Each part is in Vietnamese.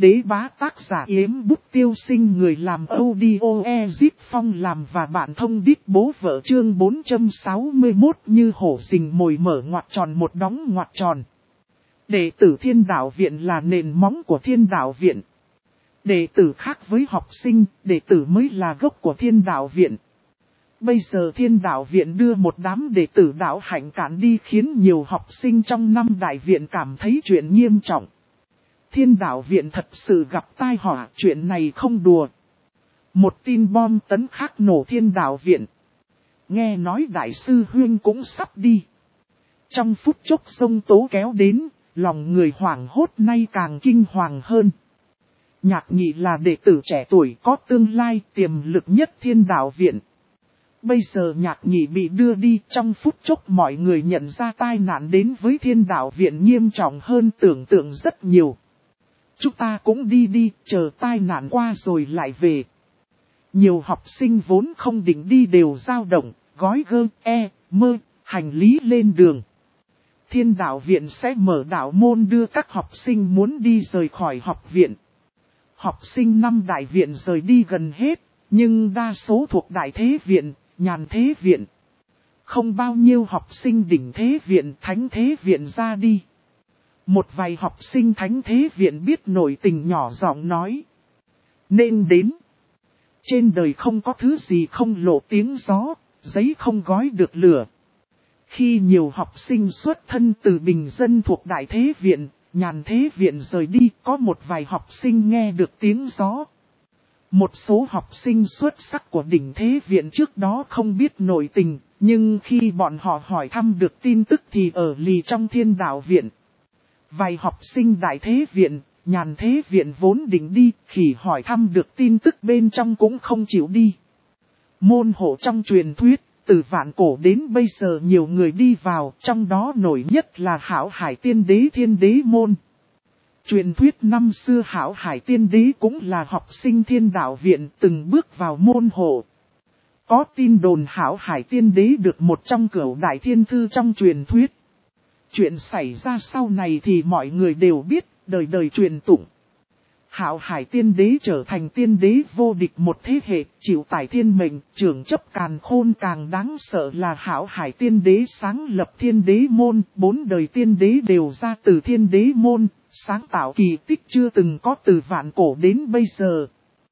Đế bá tác giả Yếm Bút Tiêu Sinh, người làm audio Ezip Phong làm và bạn thông đít bố vợ, chương 461 như hổ rình mồi mở ngoặc tròn một đóng ngoặc tròn. Đệ tử Thiên Đạo Viện là nền móng của Thiên Đạo Viện. Đệ tử khác với học sinh, đệ tử mới là gốc của Thiên Đạo Viện. Bây giờ Thiên Đạo Viện đưa một đám đệ tử đạo hạnh cản đi, khiến nhiều học sinh trong năm đại viện cảm thấy chuyện nghiêm trọng. Thiên Đạo Viện thật sự gặp tai họa, chuyện này không đùa. Một tin bom tấn khác nổ Thiên Đạo Viện. Nghe nói đại sư Huynh cũng sắp đi. Trong phút chốc sông tố kéo đến, lòng người hoảng hốt nay càng kinh hoàng hơn. Nhạc Nhị là đệ tử trẻ tuổi có tương lai tiềm lực nhất Thiên Đạo Viện. Bây giờ Nhạc Nhị bị đưa đi, trong phút chốc mọi người nhận ra tai nạn đến với Thiên Đạo Viện nghiêm trọng hơn tưởng tượng rất nhiều. Chúng ta cũng đi, chờ tai nạn qua rồi lại về. Nhiều học sinh vốn không định đi đều dao động, gói mơ, hành lý lên đường. Thiên Đạo Viện sẽ mở đạo môn đưa các học sinh muốn đi rời khỏi học viện. Học sinh năm đại viện rời đi gần hết, nhưng đa số thuộc Đại Thế Viện, Nhàn Thế Viện. Không bao nhiêu học sinh Đỉnh Thế Viện, Thánh Thế Viện ra đi. Một vài học sinh Thánh Thế Viện biết nội tình nhỏ giọng nói. Nên đến. Trên đời không có thứ gì không lộ tiếng gió, giấy không gói được lửa. Khi nhiều học sinh xuất thân từ bình dân thuộc Đại Thế Viện, Nhàn Thế Viện rời đi, có một vài học sinh nghe được tiếng gió. Một số học sinh xuất sắc của Đỉnh Thế Viện trước đó không biết nội tình, nhưng khi bọn họ hỏi thăm được tin tức thì ở lì trong Thiên Đạo Viện. Vài học sinh Đại Thế Viện, Nhàn Thế Viện vốn định đi, khi hỏi thăm được tin tức bên trong cũng không chịu đi. Môn hộ trong truyền thuyết, từ vạn cổ đến bây giờ nhiều người đi vào, trong đó nổi nhất là Hảo Hải Tiên Đế Thiên Đế Môn. Truyền thuyết năm xưa Hảo Hải Tiên Đế cũng là học sinh Thiên Đạo Viện từng bước vào môn hộ. Có tin đồn Hảo Hải Tiên Đế được một trong cửu đại thiên thư trong truyền thuyết. Chuyện xảy ra sau này thì mọi người đều biết, đời đời truyền tụng. Hạo Hải Tiên Đế trở thành tiên đế vô địch một thế hệ, chịu tải thiên mệnh, trưởng chấp càn khôn. Càng đáng sợ là Hạo Hải Tiên Đế sáng lập Thiên Đế Môn, 4 đời tiên đế đều ra từ Thiên Đế Môn, sáng tạo kỳ tích chưa từng có từ vạn cổ đến bây giờ.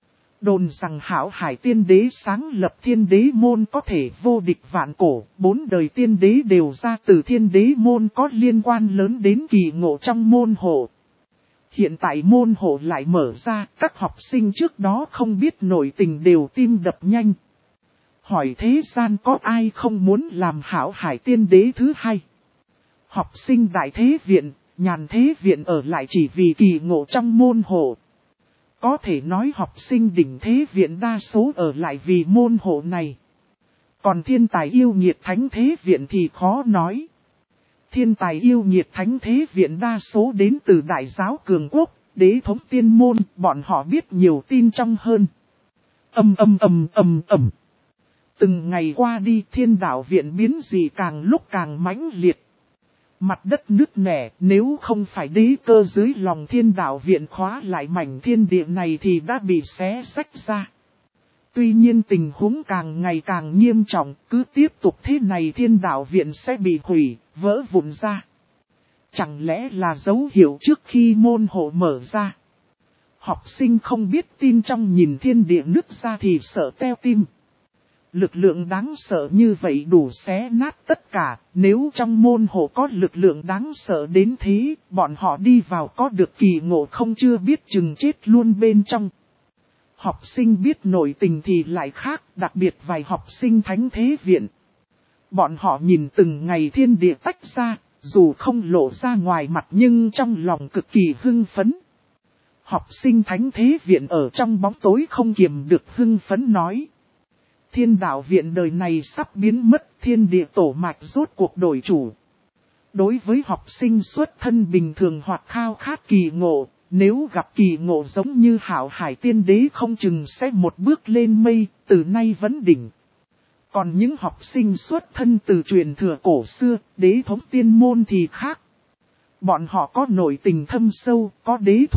Đồn rằng Hạo Hải Tiên Đế sáng lập Thiên Đế Môn có thể vô địch vạn cổ, 4 đời tiên đế đều ra từ Thiên Đế Môn có liên quan lớn đến kỳ ngộ trong môn hộ. Hiện tại môn hộ lại mở ra, các học sinh trước đó không biết nội tình đều tim đập nhanh. Hỏi thế gian có ai không muốn làm Hạo Hải Tiên Đế thứ hai? Học sinh Đại Thế Viện, Nhàn Thế Viện ở lại chỉ vì kỳ ngộ trong môn hộ. Có thể nói học sinh Đỉnh Thế Viện đa số ở lại vì môn hộ này. Còn thiên tài yêu nghiệt Thánh Thế Viện thì khó nói. Thiên tài yêu nghiệt Thánh Thế Viện đa số đến từ Đại Giáo Cường Quốc, Đế Thống Tiên Môn, bọn họ biết nhiều tin trong hơn. Từng ngày qua đi Thiên Đạo Viện biến dị càng lúc càng mãnh liệt. Mặt đất nứt nẻ, nếu không phải đế cơ dưới lòng Thiên Đạo Viện khóa lại mảnh thiên địa này thì đã bị xé rách ra. Tuy nhiên tình huống càng ngày càng nghiêm trọng, cứ tiếp tục thế này Thiên Đạo Viện sẽ bị hủy, vỡ vụn ra. Chẳng lẽ là dấu hiệu trước khi môn hộ mở ra? Học sinh không biết tin trong nhìn thiên địa nứt ra thì sợ teo tim. Lực lượng đáng sợ như vậy đủ xé nát tất cả, nếu trong môn hộ có lực lượng đáng sợ đến thế, bọn họ đi vào có được kỳ ngộ không chưa biết chừng chết luôn bên trong. Học sinh biết nội tình thì lại khác, đặc biệt vài học sinh Thánh Thế Viện. Bọn họ nhìn từng ngày thiên địa tách ra, dù không lộ ra ngoài mặt nhưng trong lòng cực kỳ hưng phấn. Học sinh Thánh Thế Viện ở trong bóng tối không kiềm được hưng phấn nói. Thiên Đạo Viện đời này sắp biến mất, thiên địa tổ mạch rốt cuộc đổi chủ. Đối với học sinh xuất thân bình thường hoặc khao khát kỳ ngộ, nếu gặp kỳ ngộ giống như Hạo Hải Tiên Đế không chừng sẽ một bước lên mây, từ nay vấn đỉnh. Còn những học sinh xuất thân từ truyền thừa cổ xưa, Đế Thống Tiên Môn thì khác. Bọn họ có nội tình thâm sâu, có đế thuật,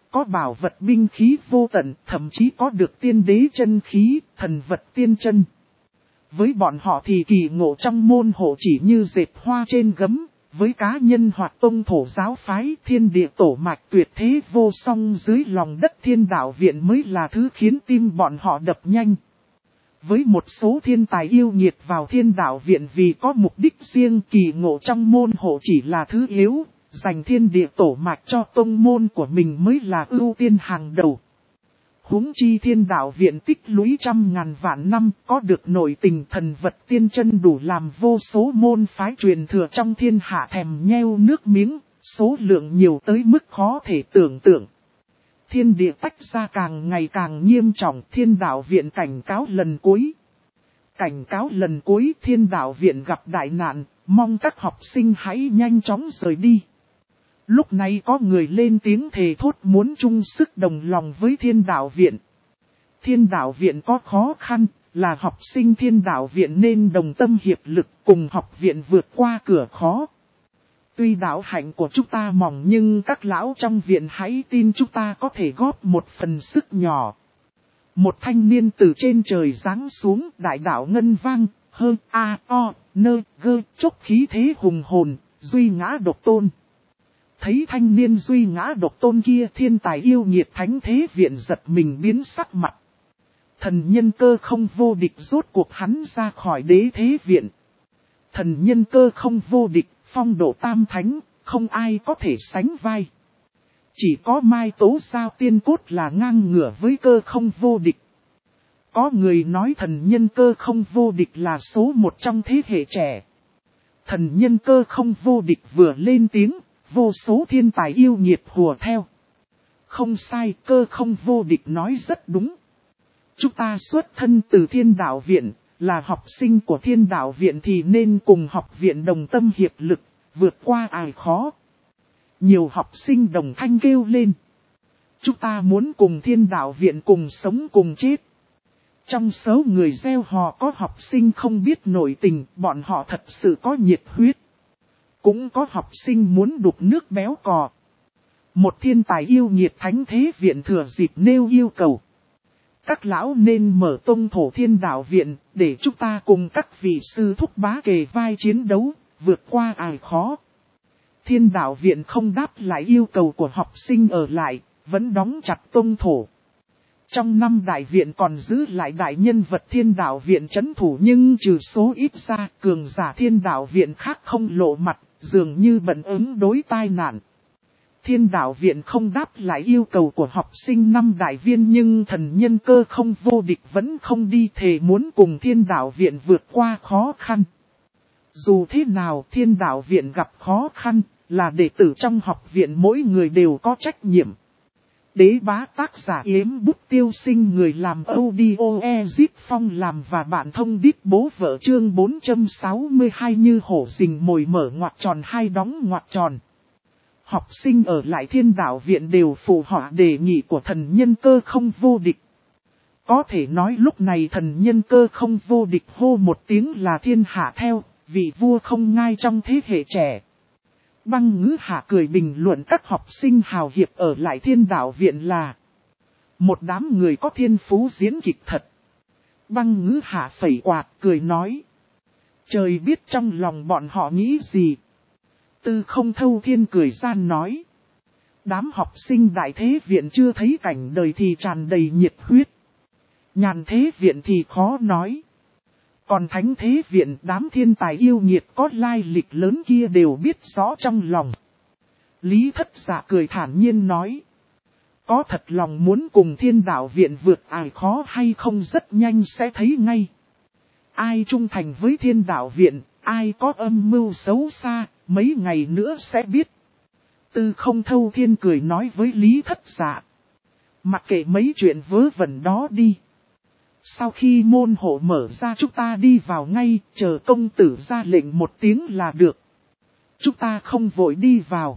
có bảo vật binh khí vô tận, thậm chí có được tiên đế chân khí, thần vật tiên chân. Với bọn họ thì kỳ ngộ trong môn hộ chỉ như dệt hoa trên gấm, với cá nhân hoặc tông thổ giáo phái thiên địa tổ mạch tuyệt thế vô song dưới lòng đất Thiên Đạo Viện mới là thứ khiến tim bọn họ đập nhanh. Với một số thiên tài yêu nghiệt vào Thiên Đạo Viện vì có mục đích riêng, kỳ ngộ trong môn hộ chỉ là thứ yếu, dành thiên địa tổ mạch cho tông môn của mình mới là ưu tiên hàng đầu. Huống chi Thiên Đạo Viện tích lũy trăm ngàn vạn năm, có được nội tình thần vật tiên chân đủ làm vô số môn phái truyền thừa trong thiên hạ thèm nheo nước miếng, số lượng nhiều tới mức khó thể tưởng tượng. Thiên địa tách ra càng ngày càng nghiêm trọng, Thiên Đạo Viện cảnh cáo lần cuối. Cảnh cáo lần cuối, Thiên Đạo Viện gặp đại nạn, mong các học sinh hãy nhanh chóng rời đi. Lúc này có người lên tiếng thề thốt muốn chung sức đồng lòng với Thiên Đạo Viện. Thiên Đạo Viện có khó khăn, là học sinh Thiên Đạo Viện nên đồng tâm hiệp lực cùng học viện vượt qua cửa khó. Tuy đạo hạnh của chúng ta mỏng nhưng các lão trong viện hãy tin chúng ta có thể góp một phần sức nhỏ. Một thanh niên từ trên trời giáng xuống, đại đạo ngân vang, hơn a o nơ gơ chốc khí thế hùng hồn, duy ngã độc tôn. Thấy thanh niên duy ngã độc tôn kia, thiên tài yêu nghiệt thánh thế viện giật mình biến sắc mặt. Thần nhân cơ không vô địch, rốt cuộc hắn ra khỏi đế thế viện. Thần nhân cơ không vô địch, phong độ tam thánh, không ai có thể sánh vai. Chỉ có Mai Tố Giao tiên cốt là ngang ngửa với cơ không vô địch. Có người nói thần nhân cơ không vô địch là số một trong thế hệ trẻ. Thần nhân cơ không vô địch vừa lên tiếng, vô số thiên tài yêu nghiệt hùa theo. Không sai, cơ không vô địch nói rất đúng. Chúng ta xuất thân từ Thiên Đạo Viện, là học sinh của Thiên Đạo Viện thì nên cùng học viện đồng tâm hiệp lực, vượt qua ải khó. Nhiều học sinh đồng thanh kêu lên. Chúng ta muốn cùng Thiên Đạo Viện cùng sống cùng chết. Trong số người gieo hò có học sinh không biết nội tình, bọn họ thật sự có nhiệt huyết. Cũng có học sinh muốn đục nước béo cò. Một thiên tài yêu nghiệt thánh thế viện thừa dịp nêu yêu cầu. Các lão nên mở tông thổ Thiên Đạo Viện, để chúng ta cùng các vị sư thúc bá kề vai chiến đấu, vượt qua ải khó. Thiên Đạo Viện không đáp lại yêu cầu của học sinh ở lại, vẫn đóng chặt tông thổ. Trong năm đại viện còn giữ lại đại nhân vật Thiên Đạo Viện trấn thủ, nhưng trừ số ít ra, cường giả Thiên Đạo Viện khác không lộ mặt, dường như bận ứng đối tai nạn. Thiên Đạo Viện không đáp lại yêu cầu của học sinh năm đại viên, nhưng thần nhân cơ không vô địch vẫn không đi, thề muốn cùng Thiên Đạo Viện vượt qua khó khăn. Dù thế nào Thiên Đạo Viện gặp khó khăn, là đệ tử trong học viện mỗi người đều có trách nhiệm. Đế bá tác giả Yếm Bút Tiêu Sinh, người làm audio Phong làm và bạn thông đít bố vợ, chương 462 như hổ rình mồi mở ngoặc tròn hai đóng ngoặc tròn. Học sinh ở lại Thiên Đạo Viện đều phụ họa đề nghị của thần nhân cơ không vô địch. Có thể nói lúc này thần nhân cơ không vô địch hô một tiếng là thiên hạ theo, vị vua không ngai trong thế hệ trẻ. Băng Ngữ Hạ cười bình luận các học sinh hào hiệp ở lại Thiên Đạo Viện là một đám người có thiên phú diễn kịch thật. Băng Ngữ Hạ phẩy quạt cười nói. Trời biết trong lòng bọn họ nghĩ gì. Tư Không Thâu Thiên cười gian nói. Đám học sinh đại thế viện chưa thấy cảnh đời thì tràn đầy nhiệt huyết. Nhàn thế viện thì khó nói. Còn thánh thế viện, đám thiên tài yêu nghiệt có lai lịch lớn kia đều biết rõ trong lòng. Lý Thất Dạ cười thản nhiên nói. Có thật lòng muốn cùng Thiên Đạo Viện vượt ải khó hay không rất nhanh sẽ thấy ngay. Ai trung thành với Thiên Đạo Viện, ai có âm mưu xấu xa, mấy ngày nữa sẽ biết. Tư Không Thâu Thiên cười nói với Lý Thất Dạ. Mặc kệ mấy chuyện vớ vẩn đó đi. Sau khi môn hộ mở ra chúng ta đi vào ngay, chờ công tử ra lệnh một tiếng là được. Chúng ta không vội đi vào.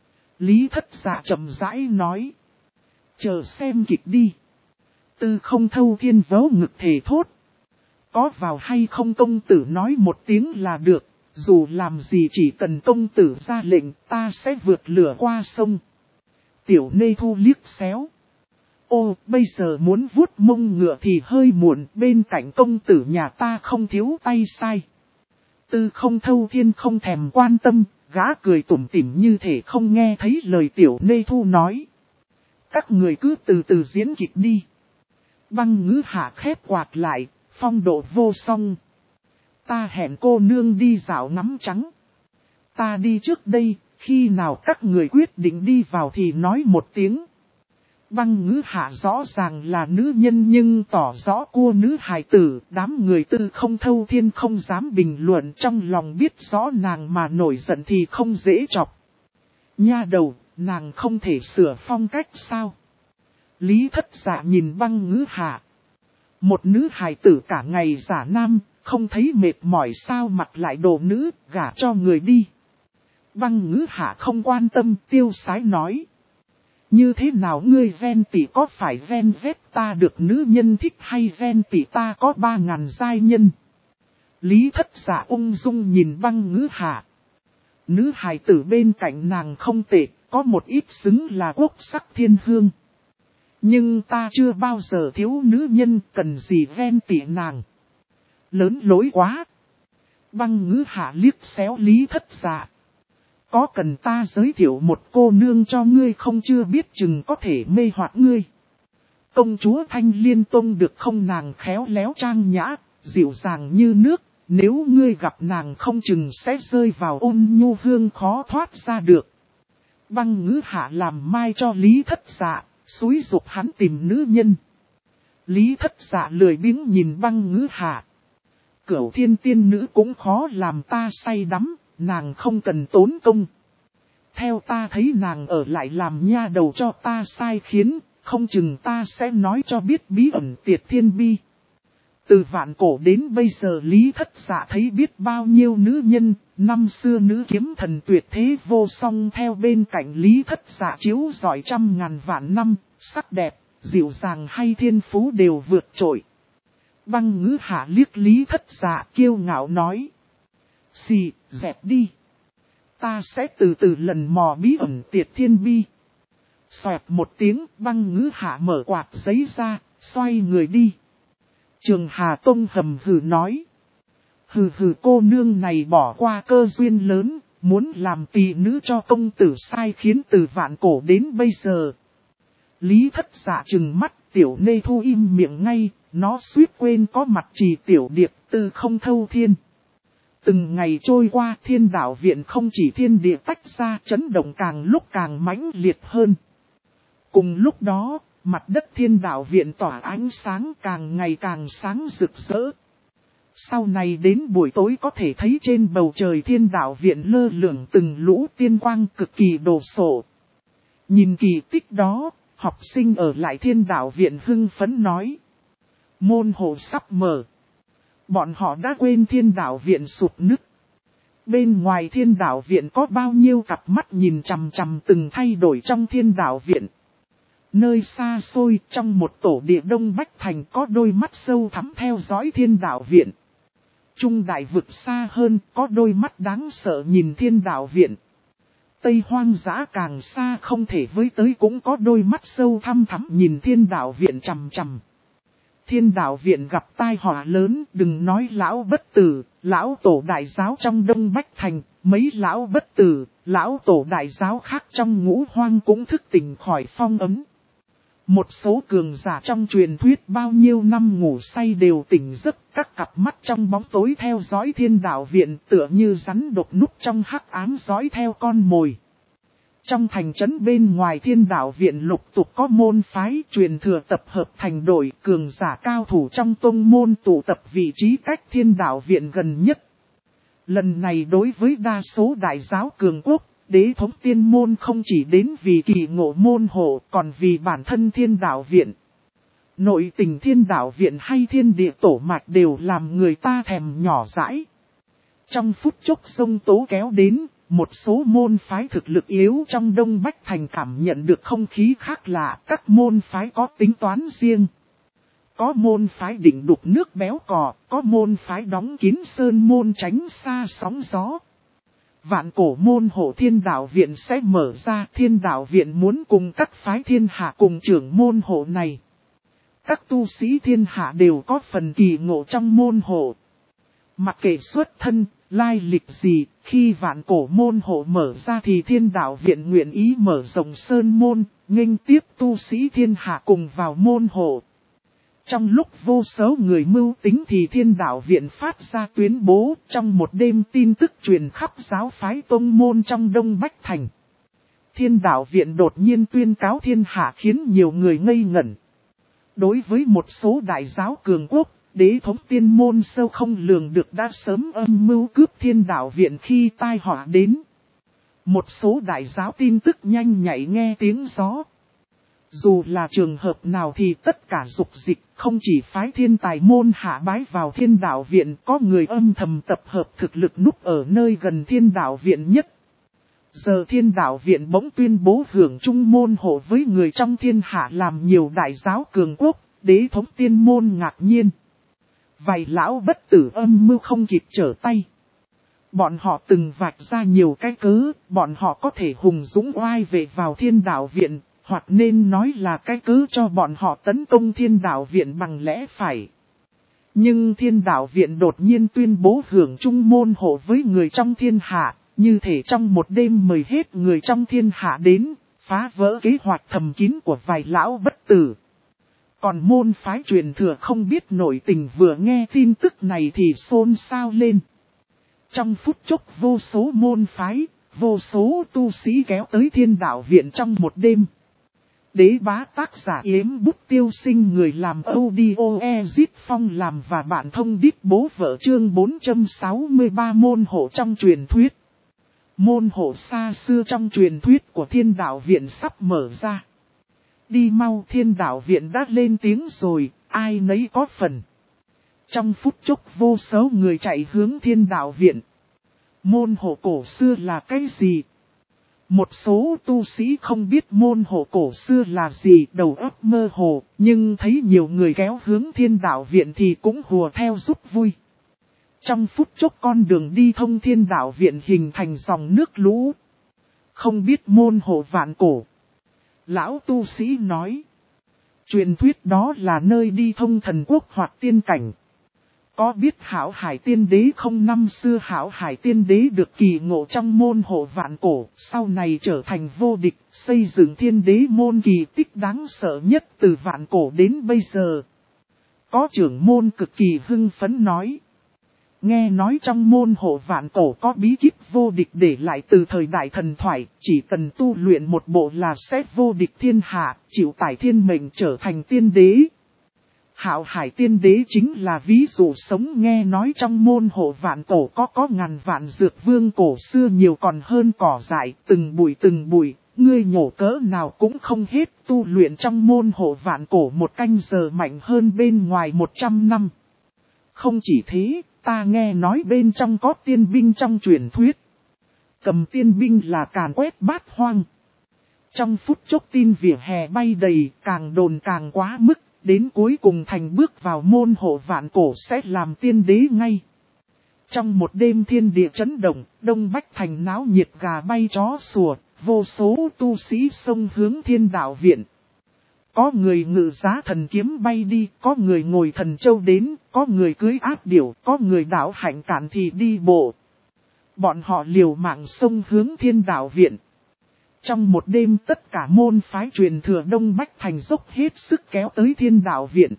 Lý Thất Dạ chậm rãi nói. Chờ xem kịch đi. Tư Không Thâu Thiên vớ ngực thề thốt. Có vào hay không công tử nói một tiếng là được. Dù làm gì chỉ cần công tử ra lệnh ta sẽ vượt lửa qua sông. Tiểu Nê Thu liếc xéo. Ô, bây giờ muốn vuốt mông ngựa thì hơi muộn, bên cạnh công tử nhà ta không thiếu tay sai. Tư Không Thâu Thiên không thèm quan tâm, gã cười tủm tỉm như thể không nghe thấy lời Tiểu Nê Thu nói. Các người cứ từ từ diễn kịch đi. Băng Ngữ Hạ khép quạt lại, phong độ vô song. Ta hẹn cô nương đi dạo ngắm trắng. Ta đi trước đây, khi nào các người quyết định đi vào thì nói một tiếng. Băng Ngữ Hạ rõ ràng là nữ nhân nhưng tỏ rõ cua nữ hài tử, đám người Tư Không Thâu Thiên không dám bình luận, trong lòng biết rõ nàng mà nổi giận thì không dễ chọc. Nha đầu, nàng không thể sửa phong cách sao? Lý Thất Dạ nhìn Băng Ngữ Hạ. Một nữ hài tử cả ngày giả nam, không thấy mệt mỏi sao mặc lại đồ nữ, gả cho người đi. Băng Ngữ Hạ không quan tâm, tiêu sái nói. Như thế nào ngươi ghen tị, có phải ghen ghét ta được nữ nhân thích hay ghen tị ta có 3.000 giai nhân? Lý Thất Dạ ung dung nhìn Băng Ngữ Hạ. Nữ hài tử bên cạnh nàng không tệ, có một ít xứng là quốc sắc thiên hương. Nhưng ta chưa bao giờ thiếu nữ nhân, cần gì ghen tị nàng. Lớn lối quá. Băng Ngữ Hạ liếc xéo Lý Thất Dạ. Có cần ta giới thiệu một cô nương cho ngươi không, chưa biết chừng có thể mê hoặc ngươi. Công chúa Thanh Liên Tông được không, nàng khéo léo trang nhã, dịu dàng như nước, nếu ngươi gặp nàng không chừng sẽ rơi vào ôn nhu hương khó thoát ra được. Băng Ngữ Hạ làm mai cho Lý Thất Dạ, xúi giục hắn tìm nữ nhân. Lý Thất Dạ lười biếng nhìn Băng Ngữ Hạ. Cửu Thiên tiên nữ cũng khó làm ta say đắm. Nàng không cần tốn công. Theo ta thấy nàng ở lại làm nha đầu cho ta sai khiến, không chừng ta sẽ nói cho biết bí ẩn Tiệt Thiên Bi. Từ vạn cổ đến bây giờ Lý Thất Dạ thấy biết bao nhiêu nữ nhân, năm xưa nữ kiếm thần tuyệt thế vô song theo bên cạnh Lý Thất Dạ chiếu giỏi 100.000 vạn năm, sắc đẹp, dịu dàng hay thiên phú đều vượt trội. Băng Ngữ Hạ liếc Lý Thất Dạ kiêu ngạo nói. Xì, dẹp đi. Ta sẽ từ từ lần mò bí ẩn Tiệt Thiên Bi. Xoẹt một tiếng, Băng Ngữ Hạ mở quạt giấy ra, xoay người đi. Trường Hà Tông hầm hừ nói. Hừ hừ, cô nương này bỏ qua cơ duyên lớn, muốn làm tỳ nữ cho công tử sai khiến từ vạn cổ đến bây giờ. Lý Thất Dạ trừng mắt, Tiểu Nê Thu im miệng ngay, nó suýt quên có mặt Trì Tiểu Điệp, Tư Không Thâu Thiên. Từng ngày trôi qua, Thiên Đạo Viện không chỉ thiên địa tách ra, chấn động càng lúc càng mãnh liệt hơn. Cùng lúc đó, mặt đất Thiên Đạo Viện tỏa ánh sáng càng ngày càng sáng rực rỡ. Sau này đến buổi tối có thể thấy trên bầu trời Thiên Đạo Viện lơ lửng từng lũ tiên quang cực kỳ đồ sộ. Nhìn kỳ tích đó, học sinh ở lại Thiên Đạo Viện hưng phấn nói. Môn hộ sắp mở. Bọn họ đã quên Thiên Đạo Viện sụp nứt. Bên ngoài Thiên Đạo Viện có bao nhiêu cặp mắt nhìn chằm chằm từng thay đổi trong Thiên Đạo Viện. Nơi xa xôi trong một tổ địa Đông Bách Thành có đôi mắt sâu thẳm theo dõi Thiên Đạo Viện. Trung đại vực xa hơn có đôi mắt đáng sợ nhìn Thiên Đạo Viện. Tây hoang dã càng xa không thể với tới cũng có đôi mắt sâu thăm thẳm nhìn Thiên Đạo Viện chằm chằm. Thiên Đạo Viện gặp tai họa lớn, đừng nói lão bất tử, lão tổ đại giáo trong Đông Bách Thành, mấy lão bất tử, lão tổ đại giáo khác trong Ngũ Hoang cũng thức tỉnh khỏi phong ấn. Một số cường giả trong truyền thuyết bao nhiêu năm ngủ say đều tỉnh giấc, các cặp mắt trong bóng tối theo dõi Thiên Đạo Viện tựa như rắn độc núp trong hắc ám dõi theo con mồi. Trong thành trấn bên ngoài Thiên Đạo Viện lục tục có môn phái truyền thừa tập hợp thành đội, cường giả cao thủ trong tông môn tụ tập vị trí cách Thiên Đạo Viện gần nhất. Lần này đối với đa số đại giáo cường quốc, đế thống tiên môn không chỉ đến vì kỳ ngộ môn hộ còn vì bản thân Thiên Đạo Viện. Nội tình Thiên Đạo Viện hay thiên địa tổ mạch đều làm người ta thèm nhỏ dãi. Trong phút chốc sông tố kéo đến, một số môn phái thực lực yếu trong Đông Bách Thành cảm nhận được không khí khác lạ, các môn phái có tính toán riêng. Có môn phái định đục nước béo cò, có môn phái đóng kín sơn môn tránh xa sóng gió. Vạn cổ môn hộ Thiên Đạo Viện sẽ mở ra. Thiên Đạo Viện muốn cùng các phái thiên hạ cùng trưởng môn hộ này. Các tu sĩ thiên hạ đều có phần kỳ ngộ trong môn hộ. Mặc kệ xuất thân, lai lịch gì, khi vạn cổ môn hộ mở ra thì Thiên Đạo Viện nguyện ý mở rộng sơn môn, nghênh tiếp tu sĩ thiên hạ cùng vào môn hộ. Trong lúc vô số người mưu tính thì Thiên Đạo Viện phát ra tuyên bố, trong một đêm tin tức truyền khắp giáo phái tông môn trong Đông Bách Thành. Thiên Đạo Viện đột nhiên tuyên cáo thiên hạ khiến nhiều người ngây ngẩn. Đối với một số đại giáo cường quốc, đế thống tiên môn sâu không lường được đã sớm âm mưu cướp Thiên Đạo Viện khi tai họa đến. Một số đại giáo tin tức nhanh nhạy nghe tiếng gió. Dù là trường hợp nào thì tất cả dục dịch, không chỉ phái thiên tài môn hạ bái vào Thiên Đạo Viện, có người âm thầm tập hợp thực lực núp ở nơi gần Thiên Đạo Viện nhất. Giờ Thiên Đạo Viện bỗng tuyên bố hưởng chung môn hộ với người trong thiên hạ làm nhiều đại giáo cường quốc, đế thống tiên môn ngạc nhiên. Vài lão bất tử âm mưu không kịp trở tay. Bọn họ từng vạch ra nhiều cái cớ, bọn họ có thể hùng dũng oai vệ vào Thiên Đạo Viện, hoặc nên nói là cái cớ cho bọn họ tấn công Thiên Đạo Viện bằng lẽ phải. Nhưng Thiên Đạo Viện đột nhiên tuyên bố hưởng chung môn hộ với người trong thiên hạ, như thể trong một đêm mời hết người trong thiên hạ đến, phá vỡ kế hoạch thầm kín của vài lão bất tử. Còn môn phái truyền thừa không biết nội tình vừa nghe tin tức này thì xôn xao lên. Trong phút chốc vô số môn phái, vô số tu sĩ kéo tới Thiên Đạo Viện trong một đêm. Đế bá tác giả Yếm Bút Tiêu Sinh, người làm audio Ezit Phong làm và bạn thông đít bố vợ, chương 463 môn hộ trong truyền thuyết. Môn hộ xa xưa trong truyền thuyết của Thiên Đạo Viện sắp mở ra. Đi mau, Thiên Đạo Viện đã lên tiếng rồi, ai nấy có phần. Trong phút chốc vô số người chạy hướng Thiên Đạo Viện. Môn hộ cổ xưa là cái gì? Một số tu sĩ không biết môn hộ cổ xưa là gì, đầu óc mơ hồ, nhưng thấy nhiều người kéo hướng Thiên Đạo Viện thì cũng hùa theo giúp vui. Trong phút chốc con đường đi thông Thiên Đạo Viện hình thành dòng nước lũ. Không biết môn hộ vạn cổ. Lão tu sĩ nói. Truyền thuyết đó là nơi đi thông thần quốc hoặc tiên cảnh. Có biết Hảo Hải Tiên Đế không? Năm xưa Hảo Hải Tiên Đế được kỳ ngộ trong môn hộ vạn cổ, sau này trở thành vô địch, xây dựng Thiên Đế môn kỳ tích đáng sợ nhất từ vạn cổ đến bây giờ. Có trưởng môn cực kỳ hưng phấn nói. Nghe nói trong môn hộ vạn cổ có bí kíp vô địch để lại từ thời đại thần thoại, chỉ cần tu luyện một bộ là sẽ vô địch thiên hạ, chịu tải thiên mệnh trở thành tiên đế. Hạo Hải Tiên Đế chính là ví dụ sống. Nghe nói trong môn hộ vạn cổ có ngàn vạn dược vương cổ xưa nhiều còn hơn cỏ dại, từng bụi, ngươi nhổ cỡ nào cũng không hết, tu luyện trong môn hộ vạn cổ một canh giờ mạnh hơn bên ngoài 100 năm. Không chỉ thế, ta nghe nói bên trong có tiên binh trong truyền thuyết. Cầm tiên binh là càn quét bát hoang. Trong phút chốc tin vỉa hè bay đầy, càng đồn càng quá mức. Đến cuối cùng thành bước vào môn hộ vạn cổ sẽ làm tiên đế ngay. Trong một đêm thiên địa chấn động, Đông Bách Thành náo nhiệt, gà bay chó sủa, vô số tu sĩ xông hướng Thiên Đạo Viện. Có người ngự giá thần kiếm bay đi, có người ngồi thần châu đến, có người cưới áp điểu, có người đảo hạnh cản thì đi bộ. Bọn họ liều mạng xông hướng Thiên Đạo Viện. Trong một đêm tất cả môn phái truyền thừa Đông Bách Thành dốc hết sức kéo tới Thiên Đạo Viện.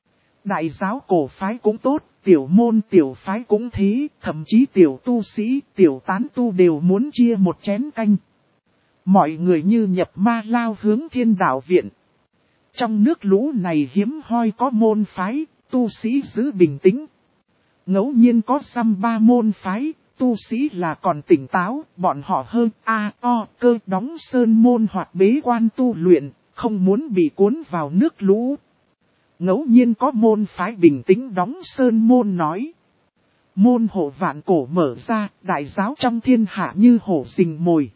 Đại giáo cổ phái cũng tốt, tiểu môn tiểu phái cũng thế, thậm chí tiểu tu sĩ, tiểu tán tu đều muốn chia một chén canh. Mọi người như nhập ma lao hướng Thiên Đạo Viện. Trong nước lũ này hiếm hoi có môn phái, tu sĩ giữ bình tĩnh. Ngẫu nhiên có dăm ba môn phái. Tu sĩ là còn tỉnh táo, bọn họ hơn cơ đóng sơn môn hoặc bế quan tu luyện, không muốn bị cuốn vào nước lũ. Ngẫu nhiên có môn phái bình tĩnh đóng sơn môn nói. Môn hộ vạn cổ mở ra, đại giáo trong thiên hạ như hổ rình mồi.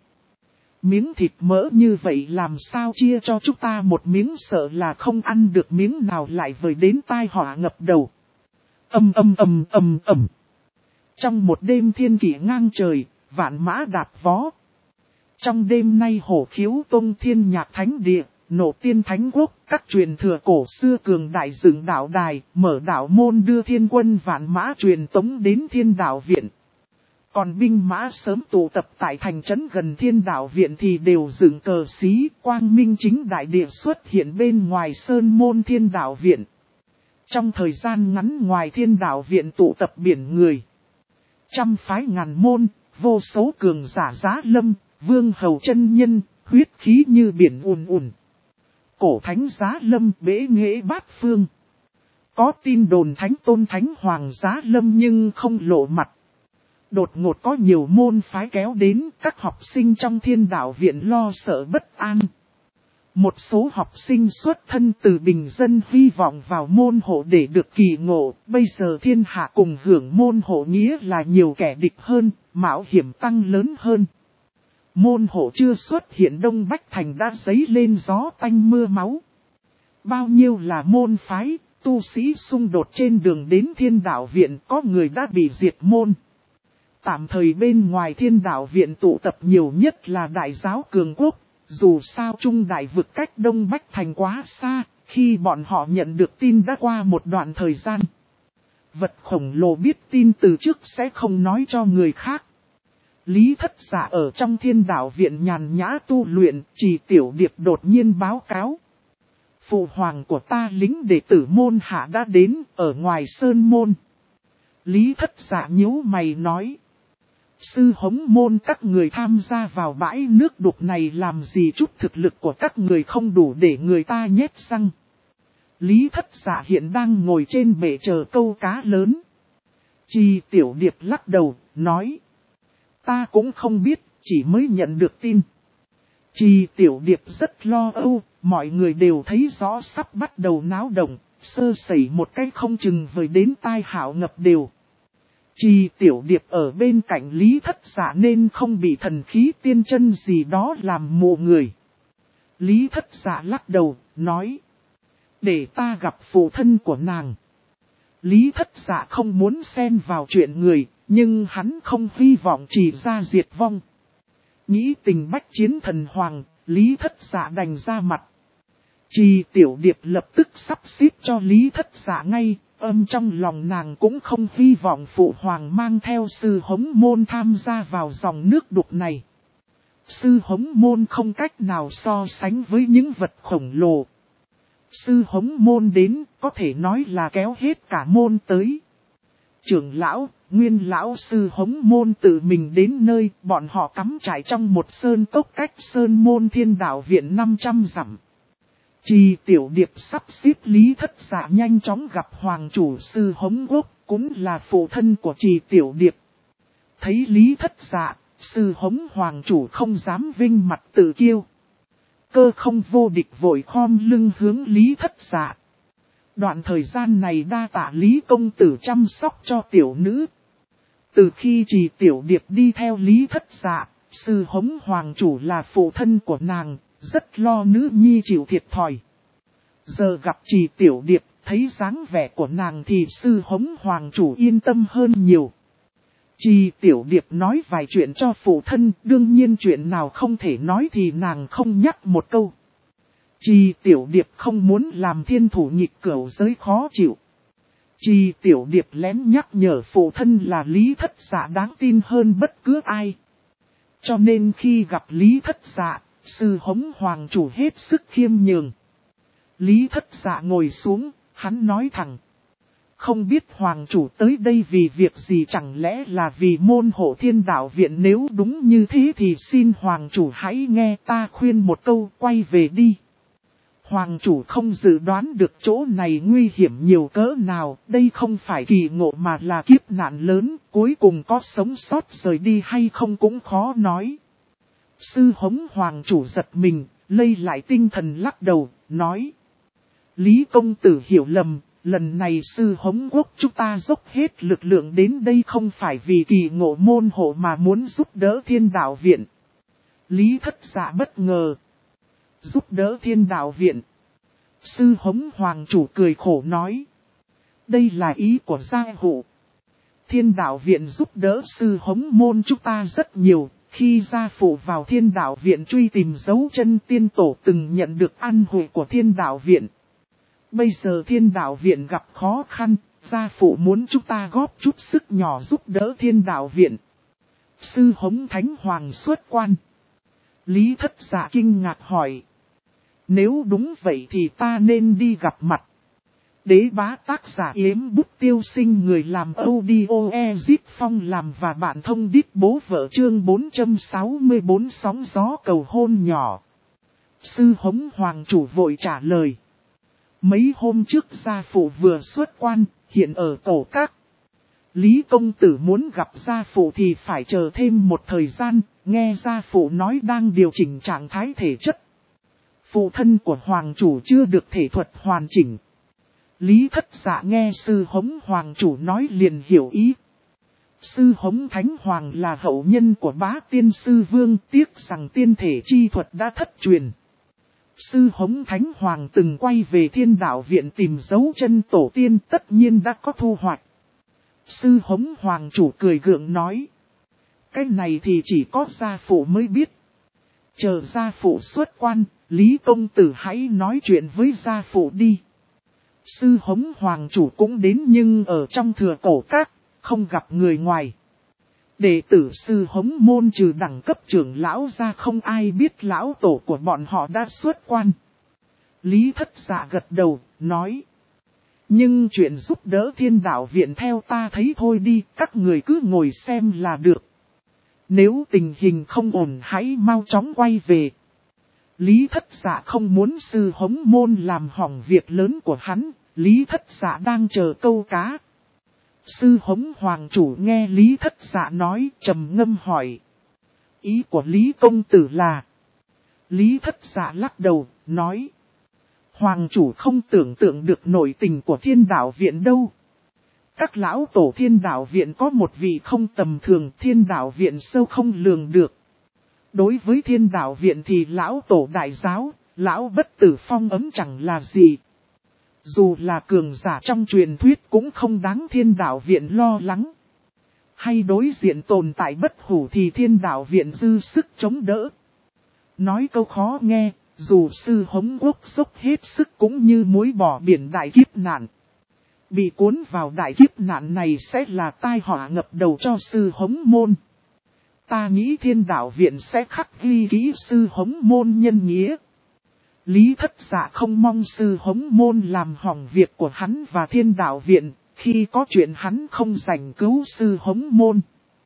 Miếng thịt mỡ như vậy làm sao chia cho chúng ta một miếng, sợ là không ăn được miếng nào lại vời đến tai họa ngập đầu. Ầm. Trong một đêm thiên kỷ ngang trời, vạn mã đạp vó. Trong đêm nay hổ khiếu tông thiên nhạc thánh địa, nộ tiên thánh quốc, các truyền thừa cổ xưa cường đại dựng đạo đài, mở đạo môn đưa thiên quân vạn mã truyền tống đến thiên đạo viện. Còn binh mã sớm tụ tập tại thành trấn gần thiên đạo viện thì đều dựng cờ xí, quang minh chính đại địa xuất hiện bên ngoài sơn môn thiên đạo viện. Trong thời gian ngắn ngoài thiên đạo viện tụ tập biển người. Trăm phái ngàn môn, vô số cường giả giá lâm, vương hầu chân nhân, huyết khí như biển ùn ùn. Cổ thánh giá lâm bế nghệ bát phương. Có tin đồn thánh tôn thánh hoàng giá lâm nhưng không lộ mặt. Đột ngột có nhiều môn phái kéo đến, các học sinh trong thiên đạo viện lo sợ bất an. Một số học sinh xuất thân từ bình dân hy vọng vào môn hộ để được kỳ ngộ, bây giờ thiên hạ cùng hưởng môn hộ nghĩa là nhiều kẻ địch hơn, mạo hiểm tăng lớn hơn. Môn hộ chưa xuất hiện Đông Bách Thành đã dấy lên gió tanh mưa máu. Bao nhiêu là môn phái, tu sĩ xung đột trên đường đến thiên đạo viện, có người đã bị diệt môn. Tạm thời bên ngoài thiên đạo viện tụ tập nhiều nhất là đại giáo cường quốc, dù sao Trung Đại vực cách Đông Bách Thành quá xa, khi bọn họ nhận được tin đã qua một đoạn thời gian. Vật khổng lồ biết tin từ trước sẽ không nói cho người khác. Lý Thất Dạ ở trong thiên đạo viện nhàn nhã tu luyện, Trì Tiểu Điệp đột nhiên báo cáo. Phụ hoàng của ta lính đệ tử môn hạ đã đến, ở ngoài sơn môn. Lý Thất Dạ nhíu mày nói. Sư hống môn các người tham gia vào bãi nước đục này làm gì, chút thực lực của các người không đủ để người ta nhét răng. Lý Thất Dạ hiện đang ngồi trên bể chờ câu cá lớn. Trì Tiểu Điệp lắc đầu, nói. Ta cũng không biết, chỉ mới nhận được tin. Trì Tiểu Điệp rất lo âu, mọi người đều thấy rõ sắp bắt đầu náo động, sơ sẩy một cái không chừng vời đến tai họa ngập đều. Trì Tiểu Điệp ở bên cạnh Lý Thất Dạ nên không bị thần khí tiên chân gì đó làm mù người. Lý Thất Dạ lắc đầu, nói. Để ta gặp phụ thân của nàng. Lý Thất Dạ không muốn xen vào chuyện người, nhưng hắn không hy vọng chỉ ra diệt vong. Nghĩ tình bách chiến thần hoàng, Lý Thất Dạ đành ra mặt. Trì Tiểu Điệp lập tức sắp xếp cho Lý Thất Dạ ngay, trong lòng nàng cũng không hy vọng phụ hoàng mang theo sư hống môn tham gia vào dòng nước đục này. Sư hống môn không cách nào so sánh với những vật khổng lồ. Sư hống môn đến có thể nói là kéo hết cả môn tới. Trưởng lão, nguyên lão sư hống môn tự mình đến nơi, bọn họ cắm trại trong một sơn cốc cách sơn môn thiên đạo viện 500 dặm. Trì Tiểu Điệp sắp xếp Lý Thất Dạ nhanh chóng gặp hoàng chủ sư hống quốc, cũng là phụ thân của Trì Tiểu Điệp. Thấy Lý Thất Dạ, sư hống hoàng chủ không dám vinh mặt tự kiêu. Cơ không vô địch vội khom lưng hướng Lý Thất Dạ. Đoạn thời gian này đa tạ Lý công tử chăm sóc cho tiểu nữ. Từ khi Trì Tiểu Điệp đi theo Lý Thất Dạ, sư hống hoàng chủ là phụ thân của nàng, rất lo nữ nhi chịu thiệt thòi. Giờ gặp Trì Tiểu Điệp, thấy dáng vẻ của nàng thì sư hống hoàng chủ yên tâm hơn nhiều. Trì Tiểu Điệp nói vài chuyện cho phụ thân, đương nhiên chuyện nào không thể nói thì nàng không nhắc một câu. Trì Tiểu Điệp không muốn làm thiên thủ nhịp cửu giới khó chịu. Trì Tiểu Điệp lén nhắc nhở phụ thân là Lý Thất Dạ đáng tin hơn bất cứ ai. Cho nên khi gặp Lý Thất Dạ, sư hống hoàng chủ hết sức khiêm nhường. Lý Thất Dạ ngồi xuống, hắn nói thẳng. Không biết hoàng chủ tới đây vì việc gì, chẳng lẽ là vì môn hộ thiên đạo viện, nếu đúng như thế thì xin hoàng chủ hãy nghe ta khuyên một câu, quay về đi. Hoàng chủ không dự đoán được chỗ này nguy hiểm nhiều cỡ nào, đây không phải kỳ ngộ mà là kiếp nạn lớn, cuối cùng có sống sót rời đi hay không cũng khó nói. Sư hống hoàng chủ giật mình, lây lại tinh thần lắc đầu, nói. Lý công tử hiểu lầm, lần này sư hống quốc chúng ta dốc hết lực lượng đến đây không phải vì kỳ ngộ môn hộ mà muốn giúp đỡ thiên đạo viện. Lý Thất Dạ bất ngờ. Giúp đỡ thiên đạo viện. Sư hống hoàng chủ cười khổ nói. Đây là ý của gia hộ. Thiên đạo viện giúp đỡ sư hống môn chúng ta rất nhiều, khi gia phụ vào thiên đạo viện truy tìm dấu chân tiên tổ từng nhận được ăn hội của thiên đạo viện. Bây giờ thiên đạo viện gặp khó khăn, gia phụ muốn chúng ta góp chút sức nhỏ giúp đỡ thiên đạo viện. Sư hống thánh hoàng xuất quan. Lý Thất Dạ kinh ngạc hỏi. Nếu đúng vậy thì ta nên đi gặp mặt. Đế bá tác giả Yếm Bút Tiêu Sinh, người làm audio Ezip Phong làm và bạn thông đít bố vợ chương 464 sóng gió cầu hôn nhỏ. Sư hống hoàng chủ vội trả lời. Mấy hôm trước gia phụ vừa xuất quan, hiện ở cổ các. Lý công tử muốn gặp gia phụ thì phải chờ thêm một thời gian, nghe gia phụ nói đang điều chỉnh trạng thái thể chất. Phụ thân của hoàng chủ chưa được thể thuật hoàn chỉnh. Lý Thất Dạ nghe sư hống hoàng chủ nói liền hiểu ý. Sư hống thánh hoàng là hậu nhân của bá tiên sư vương, tiếc rằng tiên thể chi thuật đã thất truyền. Sư hống thánh hoàng từng quay về thiên đạo viện tìm dấu chân tổ tiên, tất nhiên đã có thu hoạch. Sư hống hoàng chủ cười gượng nói. Cái này thì chỉ có gia phụ mới biết. Chờ gia phụ xuất quan, Lý công tử hãy nói chuyện với gia phụ đi. Sư hống hoàng chủ cũng đến nhưng ở trong thừa cổ các, không gặp người ngoài. Đệ tử sư hống môn trừ đẳng cấp trưởng lão ra không ai biết lão tổ của bọn họ đã xuất quan. Lý Thất Dạ gật đầu, nói. Nhưng chuyện giúp đỡ thiên đạo viện theo ta thấy thôi đi, các người cứ ngồi xem là được. Nếu tình hình không ổn hãy mau chóng quay về. Lý Thất Dạ không muốn sư hống môn làm hỏng việc lớn của hắn, Lý Thất Dạ đang chờ câu cá. Sư hống hoàng chủ nghe Lý Thất Dạ nói, trầm ngâm hỏi. Ý của Lý công tử là? Lý Thất Dạ lắc đầu, nói. Hoàng chủ không tưởng tượng được nội tình của thiên đạo viện đâu. Các lão tổ thiên đạo viện có một vị không tầm thường, thiên đạo viện sâu không lường được. Đối với thiên đạo viện thì lão tổ đại giáo, lão bất tử phong ấm chẳng là gì. Dù là cường giả trong truyền thuyết cũng không đáng thiên đạo viện lo lắng. Hay đối diện tồn tại bất hủ thì thiên đạo viện dư sức chống đỡ. Nói câu khó nghe, dù sư hống quốc dốc hết sức cũng như muối bỏ biển đại kiếp nạn. Bị cuốn vào đại kiếp nạn này sẽ là tai họa ngập đầu cho sư hống môn. Ta nghĩ thiên đạo viện sẽ khắc ghi ký sư hống môn nhân nghĩa. Lý Thất Dạ không mong sư hống môn làm hỏng việc của hắn và thiên đạo viện, khi có chuyện hắn không giành cứu sư hống môn.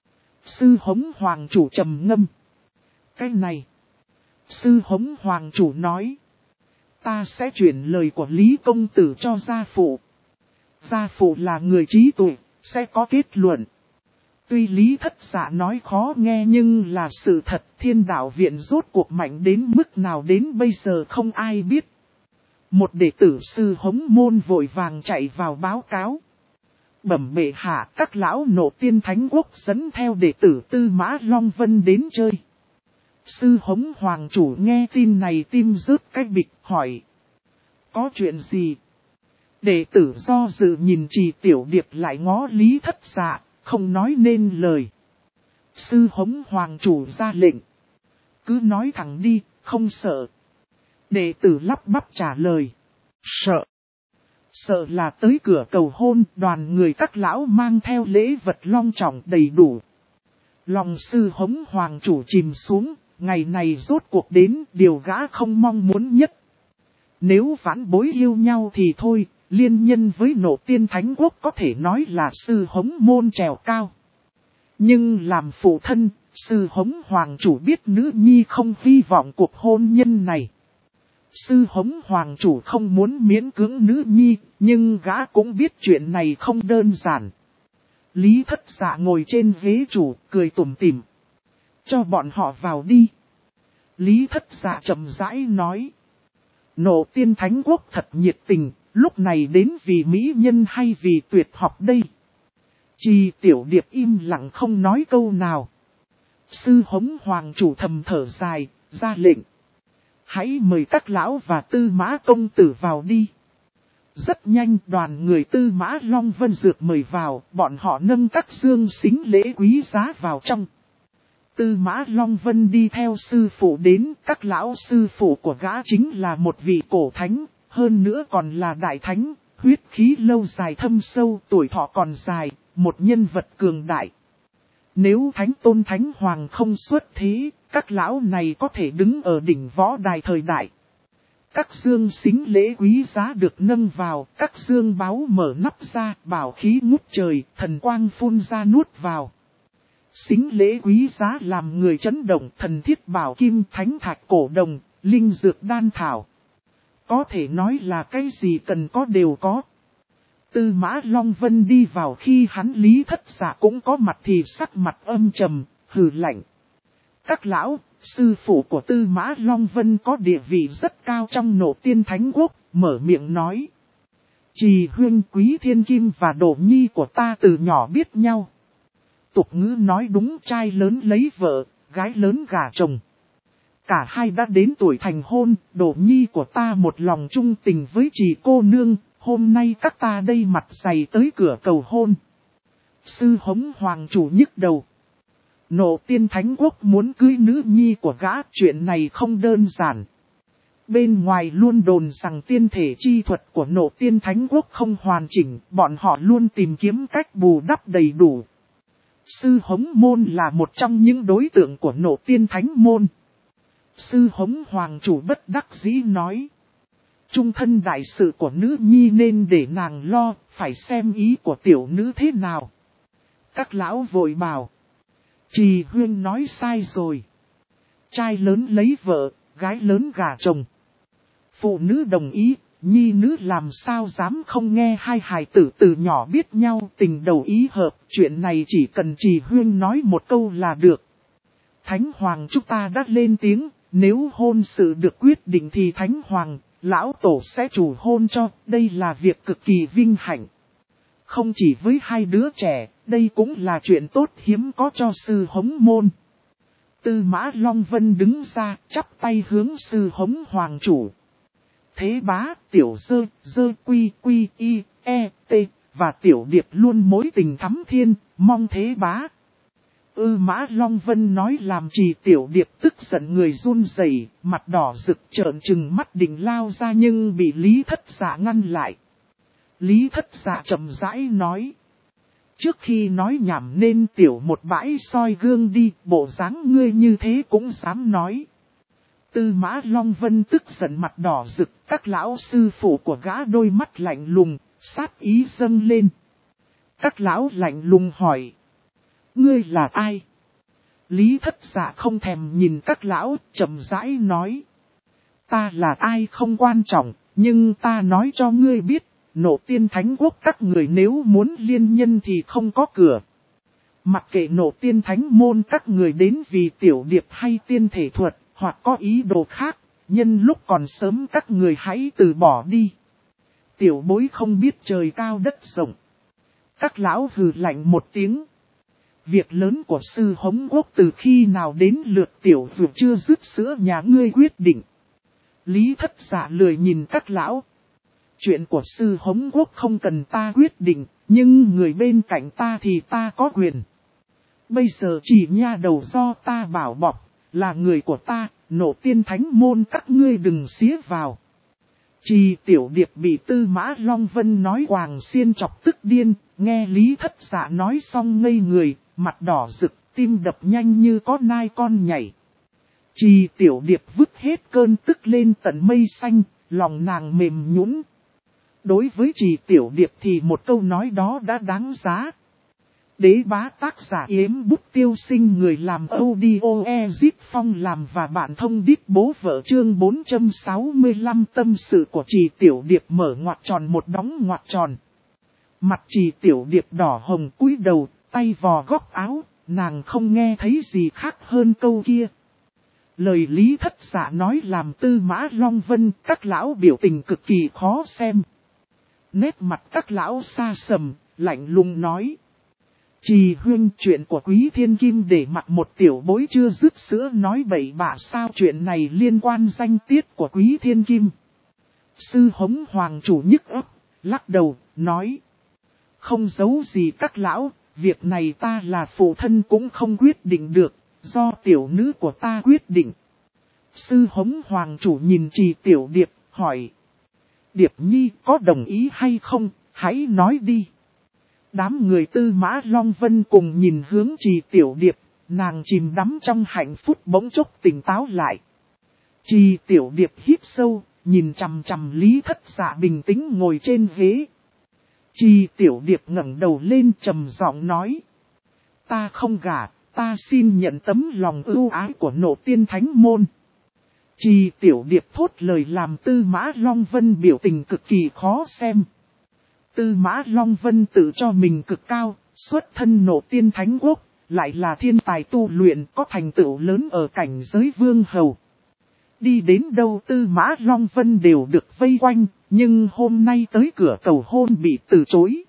Sư hống hoàng chủ trầm ngâm. Cái này. Sư hống hoàng chủ nói. Ta sẽ chuyển lời của Lý công tử cho gia phụ. Gia phụ là người trí tuệ, sẽ có kết luận. Tuy Lý Thất Dạ nói khó nghe nhưng là sự thật, thiên đạo viện rốt cuộc mạnh đến mức nào đến bây giờ không ai biết. Một đệ tử sư hống môn vội vàng chạy vào báo cáo. Bẩm bệ hạ, các lão nộ tiên thánh quốc dẫn theo đệ tử Tư Mã Long Vân đến chơi. Sư hống hoàng chủ nghe tin này tim rớt cái bịch hỏi. Có chuyện gì? Đệ tử do dự nhìn Trì Tiểu Điệp lại ngó Lý Thất Dạ, không nói nên lời. Sư hống hoàng chủ ra lệnh. Cứ nói thẳng đi, không sợ. Đệ tử lắp bắp trả lời. Sợ. Sợ là tới cửa cầu hôn, đoàn người các lão mang theo lễ vật long trọng đầy đủ. Lòng sư hống hoàng chủ chìm xuống, ngày này rốt cuộc đến, điều gã không mong muốn nhất. Nếu vãn bối yêu nhau thì thôi, liên nhân với nộ tiên thánh quốc có thể nói là sư hống môn trèo cao. Nhưng làm phụ thân, sư hống hoàng chủ biết nữ nhi không hy vọng cuộc hôn nhân này. Sư hống hoàng chủ không muốn miễn cưỡng nữ nhi, nhưng gã cũng biết chuyện này không đơn giản. Lý Thất Dạ ngồi trên ghế chủ, cười tủm tỉm. Cho bọn họ vào đi. Lý Thất Dạ chậm rãi nói. Nộ tiên thánh quốc thật nhiệt tình, lúc này đến vì mỹ nhân hay vì tuyệt học đây? Trì Tiểu Điệp im lặng không nói câu nào. Sư hống hoàng chủ thầm thở dài, ra lệnh. Hãy mời các lão và Tư Mã công tử vào đi. Rất nhanh đoàn người Tư Mã Long Vân Dược mời vào, bọn họ nâng các dương xính lễ quý giá vào trong. Tư Mã Long Vân đi theo sư phụ đến, các lão sư phụ của gã chính là một vị cổ thánh, hơn nữa còn là đại thánh, huyết khí lâu dài thâm sâu, tuổi thọ còn dài, một nhân vật cường đại. Nếu thánh tôn thánh hoàng không xuất thế, các lão này có thể đứng ở đỉnh võ đài thời đại. Các dương xính lễ quý giá được nâng vào, các dương báu mở nắp ra, bảo khí ngút trời, thần quang phun ra nuốt vào. Xính lễ quý giá làm người chấn động, thần thiết bảo kim, thánh thạch cổ đồng, linh dược đan thảo. Có thể nói là cái gì cần có đều có. Tư Mã Long Vân đi vào khi hắn Lý Thất Dạ cũng có mặt thì sắc mặt âm trầm, hừ lạnh. Các lão, sư phụ của Tư Mã Long Vân có địa vị rất cao trong Nộ Tiên Thánh Quốc, mở miệng nói. Trì Huyên Quý Thiên Kim và Đỗ Nhi của ta từ nhỏ biết nhau. Tục ngữ nói đúng, trai lớn lấy vợ, gái lớn gả chồng. Cả hai đã đến tuổi thành hôn, Đỗ Nhi của ta một lòng trung tình với Trì cô nương, hôm nay các ta đây mặt dày tới cửa cầu hôn. Sư Hống Hoàng chủ nhức đầu. Nộ Tiên Thánh Quốc muốn cưới nữ nhi của gã, chuyện này không đơn giản. Bên ngoài luôn đồn rằng tiên thể chi thuật của Nộ Tiên Thánh Quốc không hoàn chỉnh, bọn họ luôn tìm kiếm cách bù đắp đầy đủ. Sư Hống Môn là một trong những đối tượng của Nộ Tiên Thánh Môn. Sư Hống Hoàng chủ bất đắc dĩ nói. Trung thân đại sự của nữ nhi nên để nàng lo, phải xem ý của tiểu nữ thế nào. Các lão vội bảo. Trì Huyên nói sai rồi. Trai lớn lấy vợ, gái lớn gả chồng. Phụ nữ đồng ý, nhi nữ làm sao dám không nghe. Hai hài tử từ nhỏ biết nhau tình đầu ý hợp. Chuyện này chỉ cần Trì Huyên nói một câu là được. Thánh Hoàng chúng ta đã lên tiếng, nếu hôn sự được quyết định thì Thánh Hoàng, lão tổ sẽ chủ hôn cho. Đây là việc cực kỳ vinh hạnh. Không chỉ với hai đứa trẻ, đây cũng là chuyện tốt hiếm có cho sư Hống Môn. Tư Mã Long Vân đứng ra, chắp tay hướng sư Hống Hoàng chủ. Thế bá, tiểu dơ quy quy y, e, t, và tiểu điệp luôn mối tình thắm thiên, mong thế bá. Mã Long Vân nói làm Trì tiểu điệp tức giận người run rẩy, mặt đỏ rực trợn trừng mắt định lao ra nhưng bị Lý Thất Dạ ngăn lại. Lý Thất Dạ chậm rãi nói. Trước khi nói nhảm nên tiểu một bãi soi gương đi, bộ dáng ngươi như thế cũng dám nói. Tư Mã Long Vân tức giận mặt đỏ rực, các lão sư phụ của gã đôi mắt lạnh lùng, sát ý dâng lên. Các lão lạnh lùng hỏi. Ngươi là ai? Lý Thất Dạ không thèm nhìn các lão, chậm rãi nói. Ta là ai không quan trọng, nhưng ta nói cho ngươi biết. Nộ Tiên Thánh Quốc các người nếu muốn liên nhân thì không có cửa. Mặc kệ Nộ Tiên Thánh Môn các người đến vì tiểu điệp hay tiên thể thuật, hoặc có ý đồ khác, nhân lúc còn sớm các người hãy từ bỏ đi. Tiểu bối không biết trời cao đất rộng. Các lão hừ lạnh một tiếng. Việc lớn của sư Hống Quốc từ khi nào đến lượt tiểu dù chưa dứt sữa nhà ngươi quyết định. Lý Thất Dạ lười nhìn các lão. Chuyện của sư Hống Quốc không cần ta quyết định, nhưng người bên cạnh ta thì ta có quyền. Bây giờ chỉ nha đầu do ta bảo bọc, là người của ta, Nộ Tiên Thánh Môn các ngươi đừng xía vào. Trì tiểu điệp bị Tư Mã Long Vân nói Hoàng Xiên chọc tức điên, nghe Lý Thất Dạ nói xong ngây người, mặt đỏ rực, tim đập nhanh như có nai con nhảy. Trì tiểu điệp vứt hết cơn tức lên tận mây xanh, lòng nàng mềm nhũn. Đối với Trì tiểu điệp thì một câu nói đó đã đáng giá. Đế bá tác giả Yếm Bút Tiêu Sinh người làm audio Ezip Phong làm và bạn thông đít bố vợ chương 465 tâm sự của Trì tiểu điệp mở ngoặc tròn một đóng ngoặc tròn. Mặt Trì tiểu điệp đỏ hồng cúi đầu, tay vò góc áo, nàng không nghe thấy gì khác hơn câu kia. Lời Lý Thất Dạ nói làm Tư Mã Long Vân các lão biểu tình cực kỳ khó xem. Nét mặt các lão xa sầm, lạnh lùng nói. Trì Huyên chuyện của Quý Thiên Kim để mặt một tiểu bối chưa dứt sữa nói bậy bạ sao chuyện này liên quan danh tiết của Quý Thiên Kim. Sư Hống Hoàng chủ nhức ấp, lắc đầu, nói. Không giấu gì các lão, việc này ta là phụ thân cũng không quyết định được, do tiểu nữ của ta quyết định. Sư Hống Hoàng chủ nhìn Trì Tiểu Điệp, hỏi. Điệp Nhi có đồng ý hay không, hãy nói đi. Đám người Tư Mã Long Vân cùng nhìn hướng Trì Tiểu Điệp, nàng chìm đắm trong hạnh phúc bỗng chốc tỉnh táo lại. Trì Tiểu Điệp hít sâu, nhìn chằm chằm Lý Thất Dạ bình tĩnh ngồi trên ghế. Trì Tiểu Điệp ngẩng đầu lên trầm giọng nói. Ta không gả, ta xin nhận tấm lòng ưu ái của Nộ Tiên Thánh Môn. Trì Tiểu Điệp thốt lời làm Tư Mã Long Vân biểu tình cực kỳ khó xem. Tư Mã Long Vân tự cho mình cực cao, xuất thân Nộ Tiên Thánh Quốc, lại là thiên tài tu luyện có thành tựu lớn ở cảnh giới vương hầu. Đi đến đâu Tư Mã Long Vân đều được vây quanh, nhưng hôm nay tới cửa cầu hôn bị từ chối.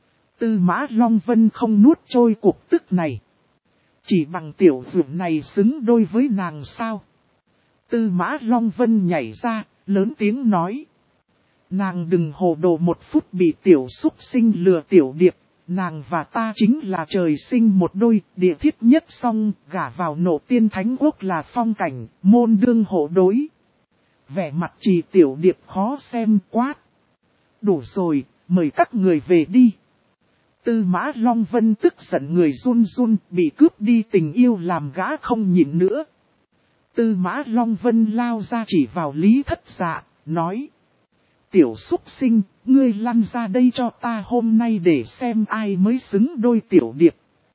Tư Mã Long Vân không nuốt trôi cuộc tức này. Chỉ bằng tiểu dược này xứng đôi với nàng sao? Tư Mã Long Vân nhảy ra, lớn tiếng nói. Nàng đừng hồ đồ một phút bị tiểu xúc sinh lừa Tiểu Điệp, nàng và ta chính là trời sinh một đôi, địa thiết nhất song, gả vào Nộ Tiên Thánh Quốc là phong cảnh, môn đương hộ đối. Vẻ mặt Trì Tiểu Điệp khó xem quát. Đủ rồi, mời các người về đi. Tư Mã Long Vân tức giận người run run, bị cướp đi tình yêu làm gã không nhịn nữa. Tư Mã Long Vân lao ra chỉ vào Lý Thất Dạ, nói. Tiểu xúc sinh, ngươi lăn ra đây cho ta hôm nay để xem ai mới xứng đôi Tiểu Điệp.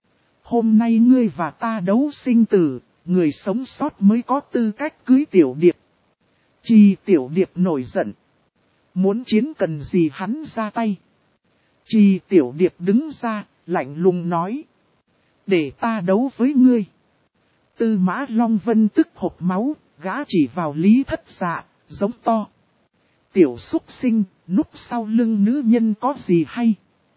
Hôm nay ngươi và ta đấu sinh tử, người sống sót mới có tư cách cưới Tiểu Điệp. Trì Tiểu Điệp nổi giận. Muốn chiến cần gì hắn ra tay. Trì Tiểu Điệp đứng ra, lạnh lùng nói. Để ta đấu với ngươi. Tư Mã Long Vân tức hộc máu, gã chỉ vào Lý Thất Dạ, giống to. Tiểu xúc sinh, núp sau lưng nữ nhân có gì hay?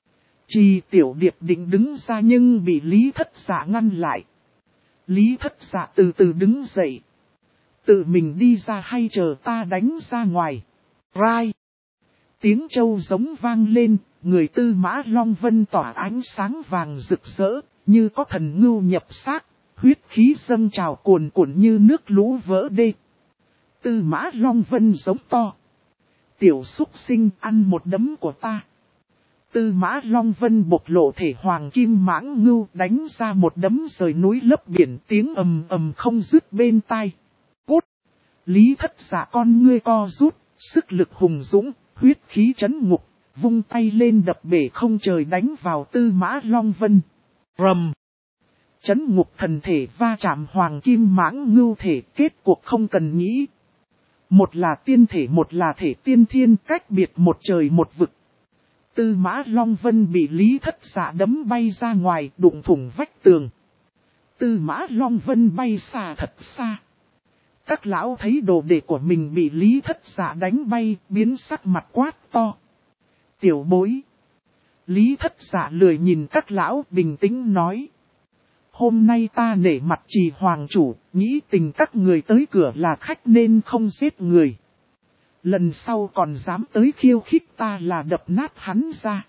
Trì Tiểu Điệp định đứng ra nhưng bị Lý Thất Dạ ngăn lại. Lý Thất Dạ từ từ đứng dậy. Tự mình đi ra hay chờ ta đánh ra ngoài? Rai! Tiếng trâu giống vang lên, người Tư Mã Long Vân tỏa ánh sáng vàng rực rỡ, như có thần ngưu nhập xác, huyết khí dâng trào cuồn cuộn như nước lũ vỡ đê. Tư Mã Long Vân giống to. Tiểu xúc sinh ăn một đấm của ta. Tư Mã Long Vân bộc lộ thể hoàng kim mãng ngưu đánh ra một đấm rời núi lấp biển tiếng ầm ầm không dứt bên tai. Cút! Lý Thất Dạ con ngươi co rút, sức lực hùng dũng, huyết khí chấn ngục, vung tay lên đập bể không trời đánh vào Tư Mã Long Vân. Rầm! Chấn ngục thần thể va chạm hoàng kim mãng ngưu thể kết cuộc không cần nghĩ. Một là tiên thể một là thể tiên thiên cách biệt một trời một vực. Tư Mã Long Vân bị Lý Thất Dạ đấm bay ra ngoài đụng thủng vách tường. Tư Mã Long Vân bay xa thật xa. Các lão thấy đồ đệ của mình bị Lý Thất Dạ đánh bay biến sắc mặt quát to. Tiểu bối. Lý Thất Dạ lười nhìn các lão bình tĩnh nói. Hôm nay ta nể mặt Trì hoàng chủ, nghĩ tình các người tới cửa là khách nên không giết người. Lần sau còn dám tới khiêu khích ta là đập nát hắn ra.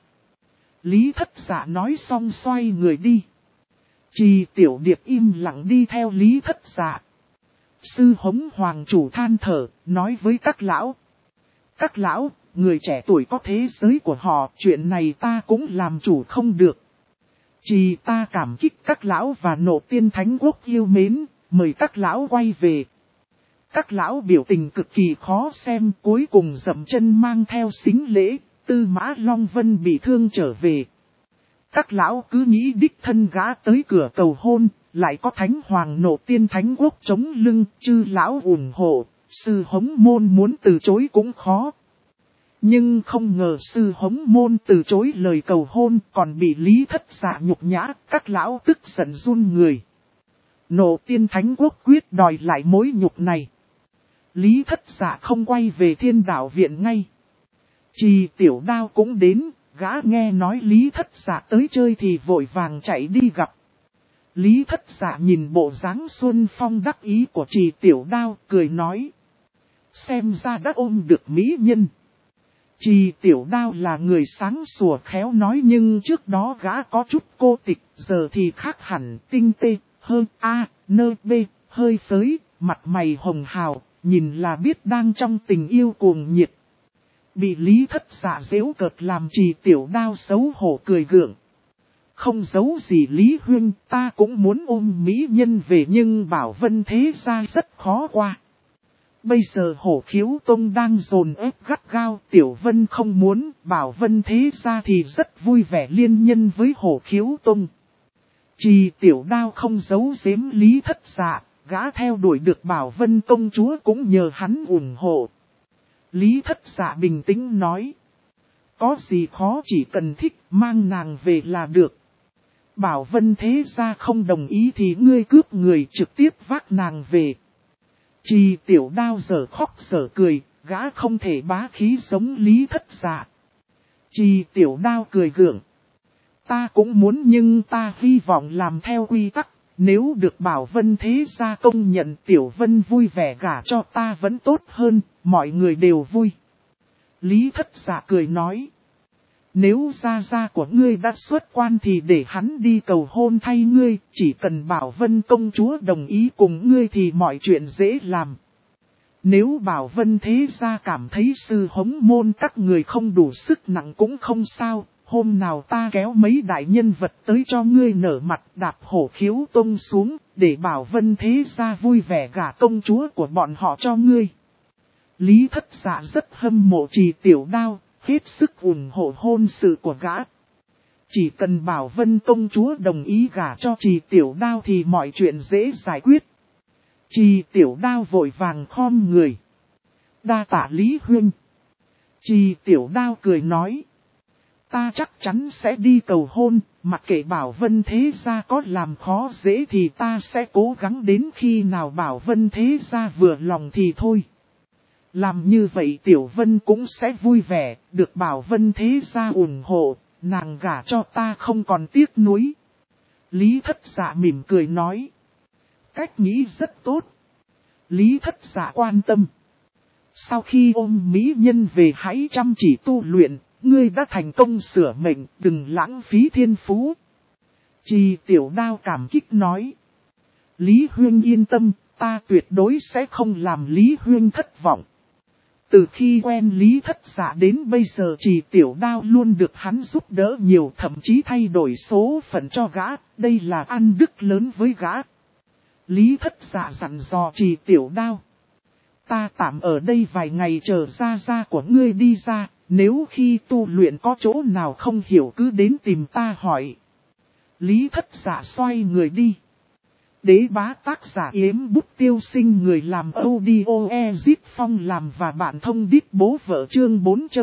Lý Thất Dạ nói xong xoay người đi. Trì Tiểu Điệp im lặng đi theo Lý Thất Dạ. Sư Hống Hoàng chủ than thở, nói với các lão. Các lão, người trẻ tuổi có thế giới của họ, chuyện này ta cũng làm chủ không được. Chỉ ta cảm kích các lão và Nộ Tiên Thánh Quốc yêu mến, mời các lão quay về. Các lão biểu tình cực kỳ khó xem, cuối cùng dậm chân mang theo sính lễ, Tư Mã Long Vân bị thương trở về. Các lão cứ nghĩ đích thân gã tới cửa cầu hôn, lại có Thánh Hoàng Nộ Tiên Thánh Quốc chống lưng, chư lão ủng hộ, sư Hống Môn muốn từ chối cũng khó. Nhưng không ngờ sư Hống Môn từ chối lời cầu hôn còn bị Lý Thất Dạ nhục nhã, các lão tức giận run người. Nộ Tiên Thánh Quốc quyết đòi lại mối nhục này. Lý Thất Dạ không quay về Thiên Đạo Viện ngay. Trì Tiểu Đao cũng đến, gã nghe nói Lý Thất Dạ tới chơi thì vội vàng chạy đi gặp. Lý Thất Dạ nhìn bộ dáng xuân phong đắc ý của Trì Tiểu Đao, cười nói. Xem ra đã ôm được mỹ nhân. Trì Tiểu Đao là người sáng sủa khéo nói nhưng trước đó gã có chút cô tịch, giờ thì khác hẳn, tinh tê, hơn A, nơ B, hơi phới, mặt mày hồng hào, nhìn là biết đang trong tình yêu cuồng nhiệt. Bị Lý Thất Dạ giễu cợt làm Trì Tiểu Đao xấu hổ cười gượng. Không giấu gì Lý Huynh, ta cũng muốn ôm mỹ nhân về nhưng Bảo Vân thế gia rất khó qua. Bây giờ Hổ Khiếu Tông đang dồn ép gắt gao, Tiểu Vân không muốn, Bảo Vân thế gia thì rất vui vẻ liên nhân với Hổ Khiếu Tông. Trì Tiểu Đao không giấu giếm Lý Thất Dạ, gã theo đuổi được Bảo Vân công chúa cũng nhờ hắn ủng hộ. Lý Thất Dạ bình tĩnh nói. Có gì khó chỉ cần thích, mang nàng về là được. Bảo Vân thế gia không đồng ý thì ngươi cướp người trực tiếp vác nàng về. Trì Tiểu Đao giờ khóc giờ cười, gã không thể bá khí giống Lý Thất Dạ. Trì Tiểu Đao cười gượng. Ta cũng muốn nhưng ta hy vọng làm theo quy tắc, nếu được Bảo Vân thế gia công nhận Tiểu Vân vui vẻ gả cho ta vẫn tốt hơn, mọi người đều vui. Lý Thất Dạ cười nói. Nếu gia gia của ngươi đã xuất quan thì để hắn đi cầu hôn thay ngươi, chỉ cần Bảo Vân công chúa đồng ý cùng ngươi thì mọi chuyện dễ làm. Nếu Bảo Vân thế gia cảm thấy sư hống môn các người không đủ sức nặng cũng không sao, hôm nào ta kéo mấy đại nhân vật tới cho ngươi nở mặt đạp Hổ Khiếu Tông xuống, để Bảo Vân thế gia vui vẻ gả công chúa của bọn họ cho ngươi. Lý Thất Dạ rất hâm mộ Trì Tiểu Đao, hết sức ủng hộ hôn sự của gã. Chỉ cần Bảo Vân công chúa đồng ý gả cho Trì Tiểu Đao thì mọi chuyện dễ giải quyết. Trì Tiểu Đao vội vàng khom người. Đa tạ Lý Huynh. Trì Tiểu Đao cười nói. Ta chắc chắn sẽ đi cầu hôn, mặc kệ Bảo Vân thế gia có làm khó dễ thì ta sẽ cố gắng đến khi nào Bảo Vân thế gia vừa lòng thì thôi. Làm như vậy Tiểu Vân cũng sẽ vui vẻ, được Bảo Vân thế gia ủng hộ, nàng gả cho ta không còn tiếc nuối. Lý Thất Dạ mỉm cười nói. Cách nghĩ rất tốt. Lý Thất Dạ quan tâm. Sau khi ôm mỹ nhân về hãy chăm chỉ tu luyện, ngươi đã thành công sửa mệnh, đừng lãng phí thiên phú. Trì Tiểu Đao cảm kích nói. Lý Huynh yên tâm, ta tuyệt đối sẽ không làm Lý Huynh thất vọng. Từ khi quen Lý Thất Dạ đến bây giờ Trì Tiểu Đao luôn được hắn giúp đỡ nhiều, thậm chí thay đổi số phận cho gã, đây là ăn đức lớn với gã. Lý Thất Dạ dặn dò Trì Tiểu Đao. Ta tạm ở đây vài ngày chờ gia của ngươi đi ra, nếu khi tu luyện có chỗ nào không hiểu cứ đến tìm ta hỏi. Lý Thất Dạ xoay người đi. Đế bá tác giả Yếm Bút Tiêu Sinh, người làm audio Ezip Phong làm và bạn thông đít bố vợ, chương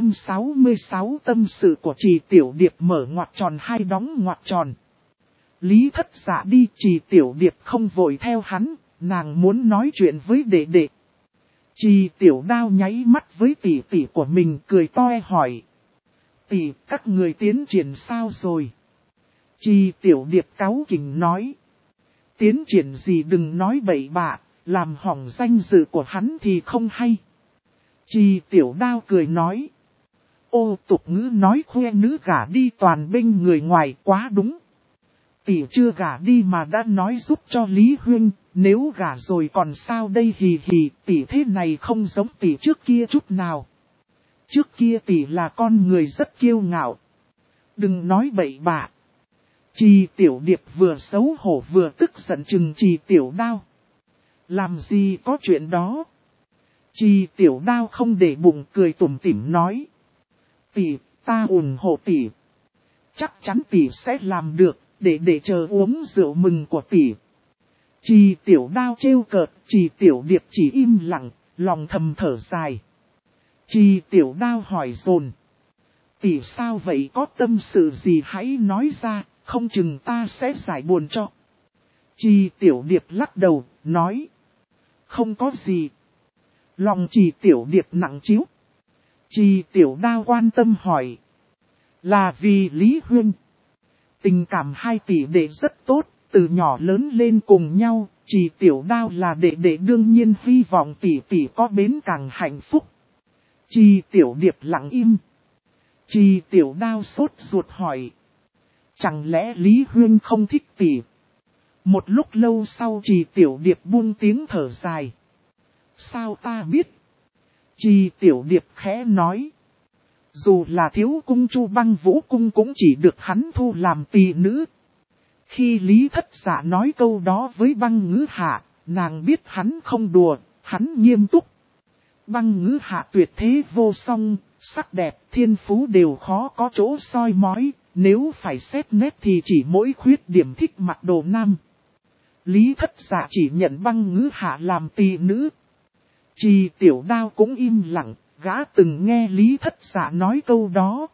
466 tâm sự của Trì Tiểu Điệp mở ngoặc tròn hai đóng ngoặc tròn. Lý Thất Dạ đi, Trì Tiểu Điệp không vội theo hắn, nàng muốn nói chuyện với đệ đệ. Trì Tiểu Đao nháy mắt với tỷ tỷ của mình cười toe hỏi. Tỷ, các người tiến triển sao rồi? Trì Tiểu Điệp cáu kỉnh nói. Tiến triển gì đừng nói bậy bạ, làm hỏng danh dự của hắn thì không hay. Trì Tiểu Đao cười nói. Ô, tục ngữ nói khoe nữ gả đi toàn bên người ngoài quá đúng. Tỷ chưa gả đi mà đã nói giúp cho Lý Huynh, nếu gả rồi còn sao đây hì hì, tỷ thế này không giống tỷ trước kia chút nào. Trước kia tỷ là con người rất kiêu ngạo. Đừng nói bậy bạ. Trì Tiểu Điệp vừa xấu hổ vừa tức giận chừng Trì Tiểu Đao. Làm gì có chuyện đó. Trì Tiểu Đao không để bụng cười tủm tỉm nói. Tỷ, ta ủng hộ tỷ. Chắc chắn tỷ sẽ làm được, để chờ uống rượu mừng của tỷ. Trì Tiểu Đao trêu cợt, Trì Tiểu Điệp chỉ im lặng, lòng thầm thở dài. Trì Tiểu Đao hỏi dồn. Tỷ sao vậy, có tâm sự gì hãy nói ra, không chừng ta sẽ giải buồn cho. Trì Tiểu Điệp lắc đầu, nói. Không có gì. Lòng Trì Tiểu Điệp nặng trĩu. Trì Tiểu Đao quan tâm hỏi. Là vì Lý Huynh. Tình cảm hai tỷ đệ rất tốt, từ nhỏ lớn lên cùng nhau, Trì Tiểu Đao là đệ đệ đương nhiên hy vọng tỷ tỷ có bến càng hạnh phúc. Trì Tiểu Điệp lặng im. Trì Tiểu Đao sốt ruột hỏi. Chẳng lẽ Lý Huyên không thích tỷ? Một lúc lâu sau Trì Tiểu Điệp buông tiếng thở dài. Sao ta biết? Trì Tiểu Điệp khẽ nói. Dù là thiếu cung Chu Băng Vũ cung cũng chỉ được hắn thu làm tỳ nữ. Khi Lý Thất Dạ nói câu đó với Băng Ngữ Hạ, nàng biết hắn không đùa, hắn nghiêm túc. Băng Ngữ Hạ tuyệt thế vô song, sắc đẹp, thiên phú đều khó có chỗ soi mói, nếu phải xét nét thì chỉ mỗi khuyết điểm thích mặc đồ nam. Lý Thất Dạ chỉ nhận Băng Ngữ Hạ làm tỳ nữ. Trì Tiểu Đao cũng im lặng, gã từng nghe Lý Thất Dạ nói câu đó.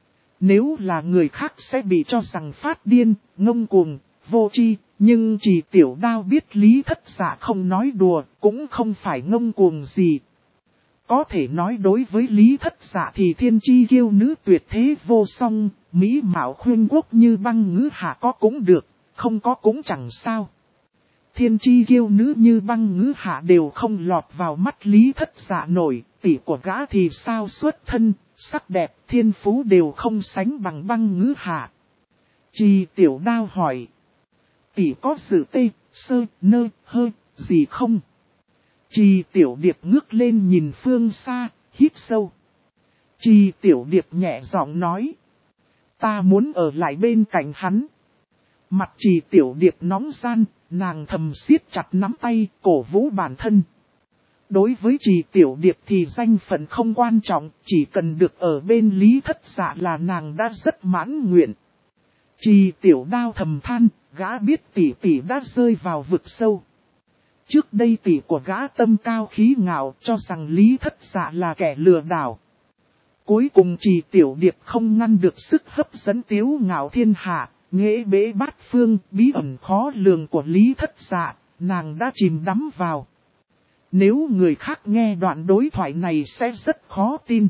Nếu là người khác sẽ bị cho rằng phát điên, ngông cuồng, vô tri, nhưng Trì Tiểu Đao biết Lý Thất Dạ không nói đùa, cũng không phải ngông cuồng gì. Có thể nói đối với Lý Thất Dạ thì thiên chi kiêu nữ tuyệt thế vô song, mỹ mạo khuyên quốc như Băng Ngữ Hạ có cũng được, không có cũng chẳng sao. Thiên chi kiêu nữ như Băng Ngữ Hạ đều không lọt vào mắt Lý Thất Dạ nổi, tỷ của gã thì sao xuất thân, sắc đẹp, thiên phú đều không sánh bằng Băng Ngữ Hạ. Trì Tiểu Đao hỏi. Tỷ có sự tê, sơ, nơ, hơ, gì không? Trì Tiểu Điệp ngước lên nhìn phương xa, hít sâu. Trì Tiểu Điệp nhẹ giọng nói. Ta muốn ở lại bên cạnh hắn. Mặt Trì Tiểu Điệp nóng gian, nàng thầm siết chặt nắm tay, cổ vũ bản thân. Đối với Trì Tiểu Điệp thì danh phận không quan trọng, chỉ cần được ở bên Lý Thất Dạ là nàng đã rất mãn nguyện. Trì Tiểu Đao thầm than, gã biết tỷ tỷ đã rơi vào vực sâu. Trước đây tỷ của gã tâm cao khí ngạo cho rằng Lý Thất Dạ là kẻ lừa đảo. Cuối cùng Trì Tiểu Điệp không ngăn được sức hấp dẫn tiếu ngạo thiên hạ, nghệ bế bát phương, bí ẩn khó lường của Lý Thất Dạ, nàng đã chìm đắm vào. Nếu người khác nghe đoạn đối thoại này sẽ rất khó tin.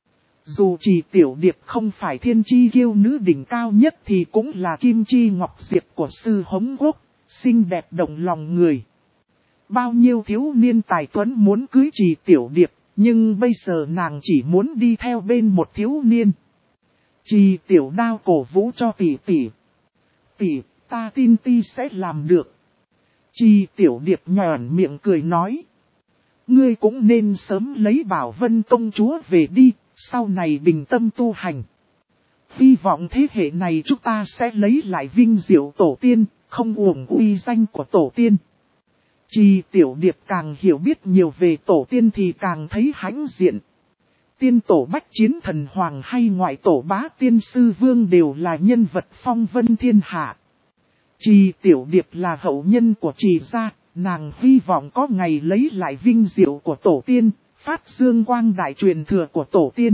Dù Trì Tiểu Điệp không phải thiên chi kiêu nữ đỉnh cao nhất thì cũng là kim chi ngọc diệp của sư Hống Quốc, xinh đẹp động lòng người. Bao nhiêu thiếu niên tài tuấn muốn cưới Trì Tiểu Điệp, nhưng bây giờ nàng chỉ muốn đi theo bên một thiếu niên. Trì Tiểu Đao cổ vũ cho tỷ tỷ. Tỷ, ta tin ti sẽ làm được. Trì Tiểu Điệp nhòn miệng cười nói. Ngươi cũng nên sớm lấy Bảo Vân công chúa về đi, sau này bình tâm tu hành. Hy vọng thế hệ này chúng ta sẽ lấy lại vinh diệu tổ tiên, không uổng uy danh của tổ tiên. Trì Tiểu Điệp càng hiểu biết nhiều về tổ tiên thì càng thấy hãnh diện. Tiên tổ Bách Chiến Thần Hoàng hay ngoại tổ Bá Tiên Sư Vương đều là nhân vật phong vân thiên hạ. Trì Tiểu Điệp là hậu nhân của Trì gia, nàng hy vọng có ngày lấy lại vinh diệu của tổ tiên, phát dương quang đại truyền thừa của tổ tiên.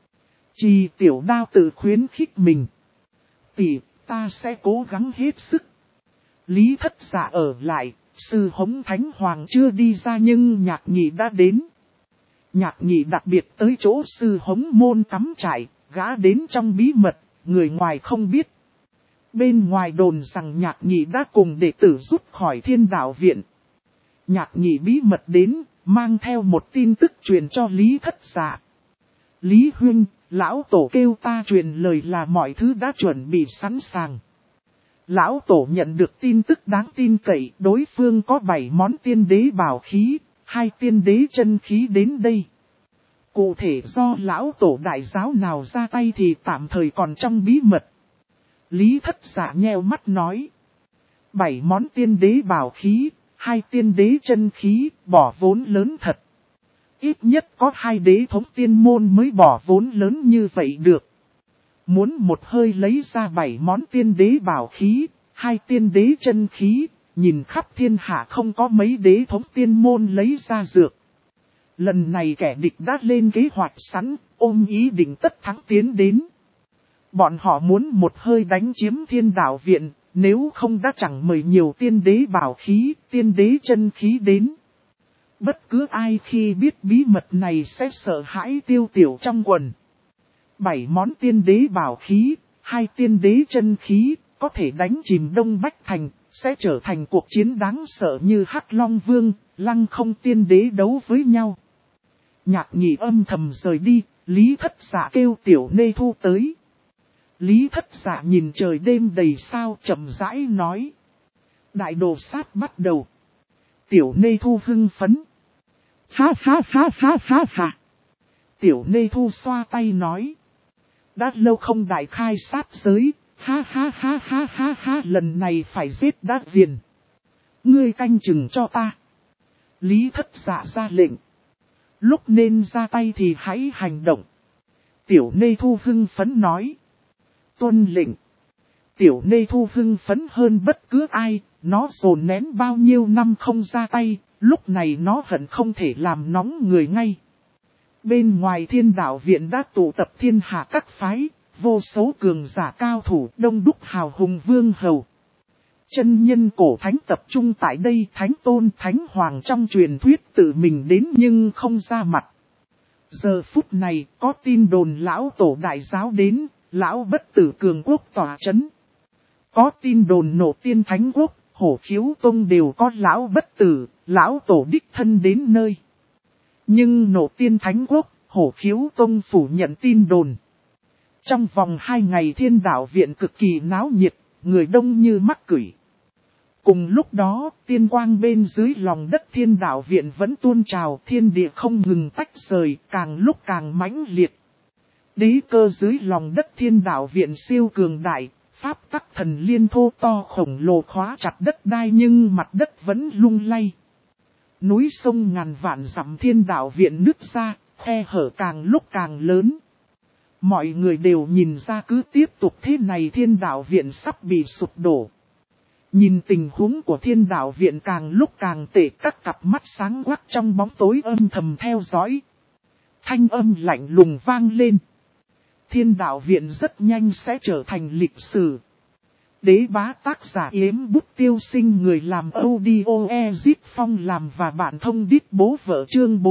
Trì Tiểu Đao tự khuyến khích mình. Tỷ, ta sẽ cố gắng hết sức. Lý Thất Dạ ở lại, sư Hống Thánh Hoàng chưa đi ra nhưng Nhạc Nhị đã đến. Nhạc Nhị đặc biệt tới chỗ sư Hống môn cắm trại, gã đến trong bí mật, người ngoài không biết. Bên ngoài đồn rằng Nhạc Nhị đã cùng đệ tử rút khỏi Thiên Đạo Viện. Nhạc Nhị bí mật đến, mang theo một tin tức truyền cho Lý Thất Dạ. Lý Huynh, lão tổ kêu ta truyền lời là mọi thứ đã chuẩn bị sẵn sàng. Lão tổ nhận được tin tức đáng tin cậy, đối phương có 7 món tiên đế bảo khí, 2 tiên đế chân khí đến đây. Cụ thể do lão tổ đại giáo nào ra tay thì tạm thời còn trong bí mật. Lý Thất Dạ nheo mắt nói. 7 món tiên đế bảo khí, 2 tiên đế chân khí, bỏ vốn lớn thật. Ít nhất có 2 đế thống tiên môn mới bỏ vốn lớn như vậy được. Muốn một hơi lấy ra 7 món tiên đế bảo khí, 2 tiên đế chân khí, nhìn khắp thiên hạ không có mấy đế thống tiên môn lấy ra dược. Lần này kẻ địch đã lên kế hoạch sẵn, ôm ý định tất thắng tiến đến. Bọn họ muốn một hơi đánh chiếm Thiên Đạo Viện, nếu không đã chẳng mời nhiều tiên đế bảo khí, tiên đế chân khí đến. Bất cứ ai khi biết bí mật này sẽ sợ hãi tiêu tiểu trong quần. 7 món tiên đế bảo khí, 2 tiên đế chân khí, có thể đánh chìm Đông Bách Thành, sẽ trở thành cuộc chiến đáng sợ như Hắc Long Vương, Lăng Không tiên đế đấu với nhau. Nhạc Nhị âm thầm rời đi, Lý Thất Dạ kêu Tiểu Nê Thu tới. Lý Thất Dạ nhìn trời đêm đầy sao chậm rãi nói. Đại đồ sát bắt đầu. Tiểu Nê Thu hưng phấn. Ha ha ha ha ha ha. Tiểu Nê Thu xoa tay nói. Đã lâu không đại khai sát giới, ha ha ha ha ha ha, lần này phải giết đã viền. Ngươi canh chừng cho ta. Lý Thất Dạ ra lệnh. Lúc nên ra tay thì hãy hành động. Tiểu Nê Thu hưng phấn nói. Tuân lệnh. Tiểu Nê Thu hưng phấn hơn bất cứ ai, nó dồn nén bao nhiêu năm không ra tay, lúc này nó hận không thể làm nóng người ngay. Bên ngoài Thiên Đạo Viện đã tụ tập thiên hạ các phái, vô số cường giả cao thủ, đông đúc hào hùng vương hầu. Chân nhân cổ thánh tập trung tại đây, thánh tôn thánh hoàng trong truyền thuyết tự mình đến nhưng không ra mặt. Giờ phút này có tin đồn lão tổ đại giáo đến, lão bất tử cường quốc tỏa chấn. Có tin đồn nổ tiên thánh quốc, hổ khiếu tông đều có lão bất tử, lão tổ đích thân đến nơi. Nhưng nổ tiên thánh quốc, hổ khiếu tông phủ nhận tin đồn. Trong vòng 2 ngày Thiên Đạo Viện cực kỳ náo nhiệt, người đông như mắc cửi. Cùng lúc đó, tiên quang bên dưới lòng đất Thiên Đạo Viện vẫn tuôn trào, thiên địa không ngừng tách rời, càng lúc càng mãnh liệt. Đế cơ dưới lòng đất Thiên Đạo Viện siêu cường đại, pháp tắc thần liên thô to khổng lồ khóa chặt đất đai nhưng mặt đất vẫn lung lay. Núi sông ngàn vạn dặm Thiên Đạo Viện nứt ra, khe hở càng lúc càng lớn. Mọi người đều nhìn ra cứ tiếp tục thế này Thiên Đạo Viện sắp bị sụp đổ. Nhìn tình huống của Thiên Đạo Viện càng lúc càng tệ, các cặp mắt sáng quắc trong bóng tối âm thầm theo dõi. Thanh âm lạnh lùng vang lên. Thiên Đạo Viện rất nhanh sẽ trở thành lịch sử. Đế bá tác giả Yếm Bút Tiêu Sinh, người làm audio Ezip Phong làm và bạn thông đít bố vợ, chương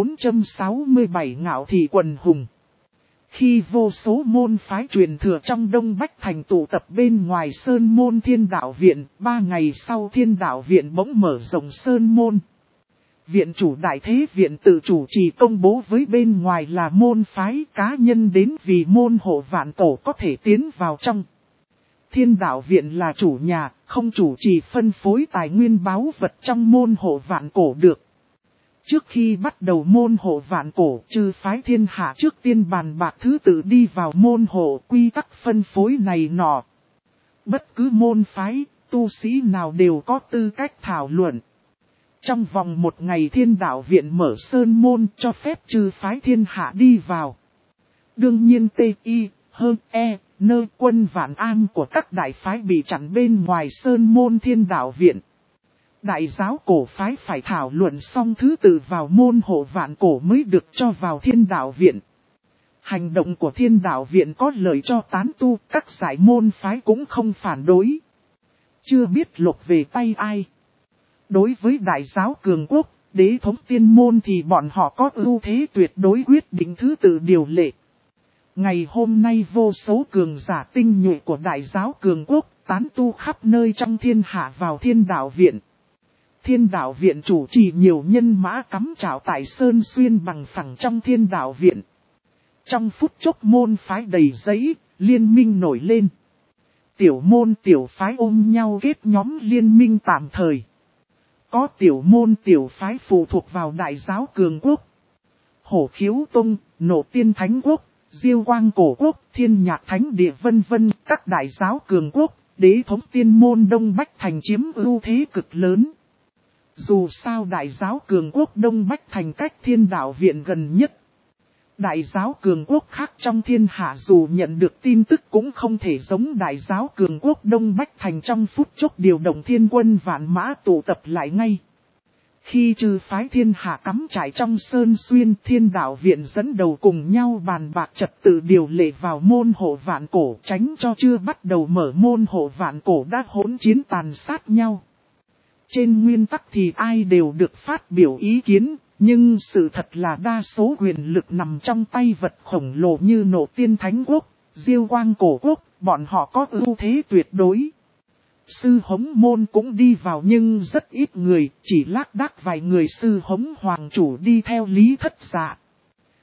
467 ngạo thị quần hùng. Khi vô số môn phái truyền thừa trong Đông Bách Thành tụ tập bên ngoài Sơn Môn Thiên Đạo Viện, 3 ngày sau Thiên Đạo Viện bỗng mở rộng Sơn Môn. Viện chủ Đại Thế Viện tự chủ trì công bố với bên ngoài là môn phái cá nhân đến vì môn hộ vạn cổ có thể tiến vào trong. Thiên Đạo Viện là chủ nhà, không chủ trì phân phối tài nguyên báu vật trong môn hộ vạn cổ được. Trước khi bắt đầu môn hộ vạn cổ, chư phái thiên hạ trước tiên bàn bạc thứ tự đi vào môn hộ, quy tắc phân phối này nọ. Bất cứ môn phái, tu sĩ nào đều có tư cách thảo luận. Trong vòng 1 ngày Thiên Đạo Viện mở sơn môn cho phép chư phái thiên hạ đi vào. Đương nhiên quân vạn an của các đại phái bị chặn bên ngoài sơn môn Thiên Đạo Viện. Đại giáo cổ phái phải thảo luận xong thứ tự vào môn hộ vạn cổ mới được cho vào Thiên Đạo Viện. Hành động của Thiên Đạo Viện có lợi cho tán tu, các giải môn phái cũng không phản đối. Chưa biết lột về tay ai. Đối với đại giáo cường quốc, đế thống tiên môn thì bọn họ có ưu thế tuyệt đối quyết định thứ tự điều lệ. Ngày hôm nay vô số cường giả tinh nhuệ của đại giáo cường quốc, tán tu khắp nơi trong thiên hạ vào Thiên Đạo Viện. Thiên Đạo Viện chủ trì nhiều nhân mã cắm trảo tại Sơn Xuyên bằng phẳng trong Thiên Đạo Viện. Trong phút chốc môn phái đầy giấy, liên minh nổi lên. Tiểu môn tiểu phái ôm nhau kết nhóm liên minh tạm thời. Có tiểu môn tiểu phái phụ thuộc vào đại giáo cường quốc. Hổ Khiếu Tông, Nộ Tiên Thánh Quốc, Diêu Quang Cổ Quốc, Thiên Nhạc Thánh Địa vân vân, các đại giáo cường quốc, đế thống tiên môn Đông Bách Thành chiếm ưu thế cực lớn. Dù sao đại giáo cường quốc Đông Bách Thành cách Thiên Đạo Viện gần nhất. Đại giáo cường quốc khác trong thiên hạ dù nhận được tin tức cũng không thể giống đại giáo cường quốc Đông Bách Thành trong phút chốc điều động thiên quân vạn mã tụ tập lại ngay. Khi trừ phái thiên hạ cắm trại trong Sơn Xuyên, Thiên Đạo Viện dẫn đầu cùng nhau bàn bạc trật tự điều lệ vào môn hộ vạn cổ, tránh cho chưa bắt đầu mở môn hộ vạn cổ đã hỗn chiến tàn sát nhau. Trên nguyên tắc thì ai đều được phát biểu ý kiến, nhưng sự thật là đa số quyền lực nằm trong tay vật khổng lồ như Nộ Tiên Thánh Quốc, Diêu Quang Cổ Quốc, bọn họ có ưu thế tuyệt đối. Sư Hống Môn cũng đi vào nhưng rất ít người, chỉ lác đác vài người sư Hống Hoàng chủ đi theo Lý Thất Dạ.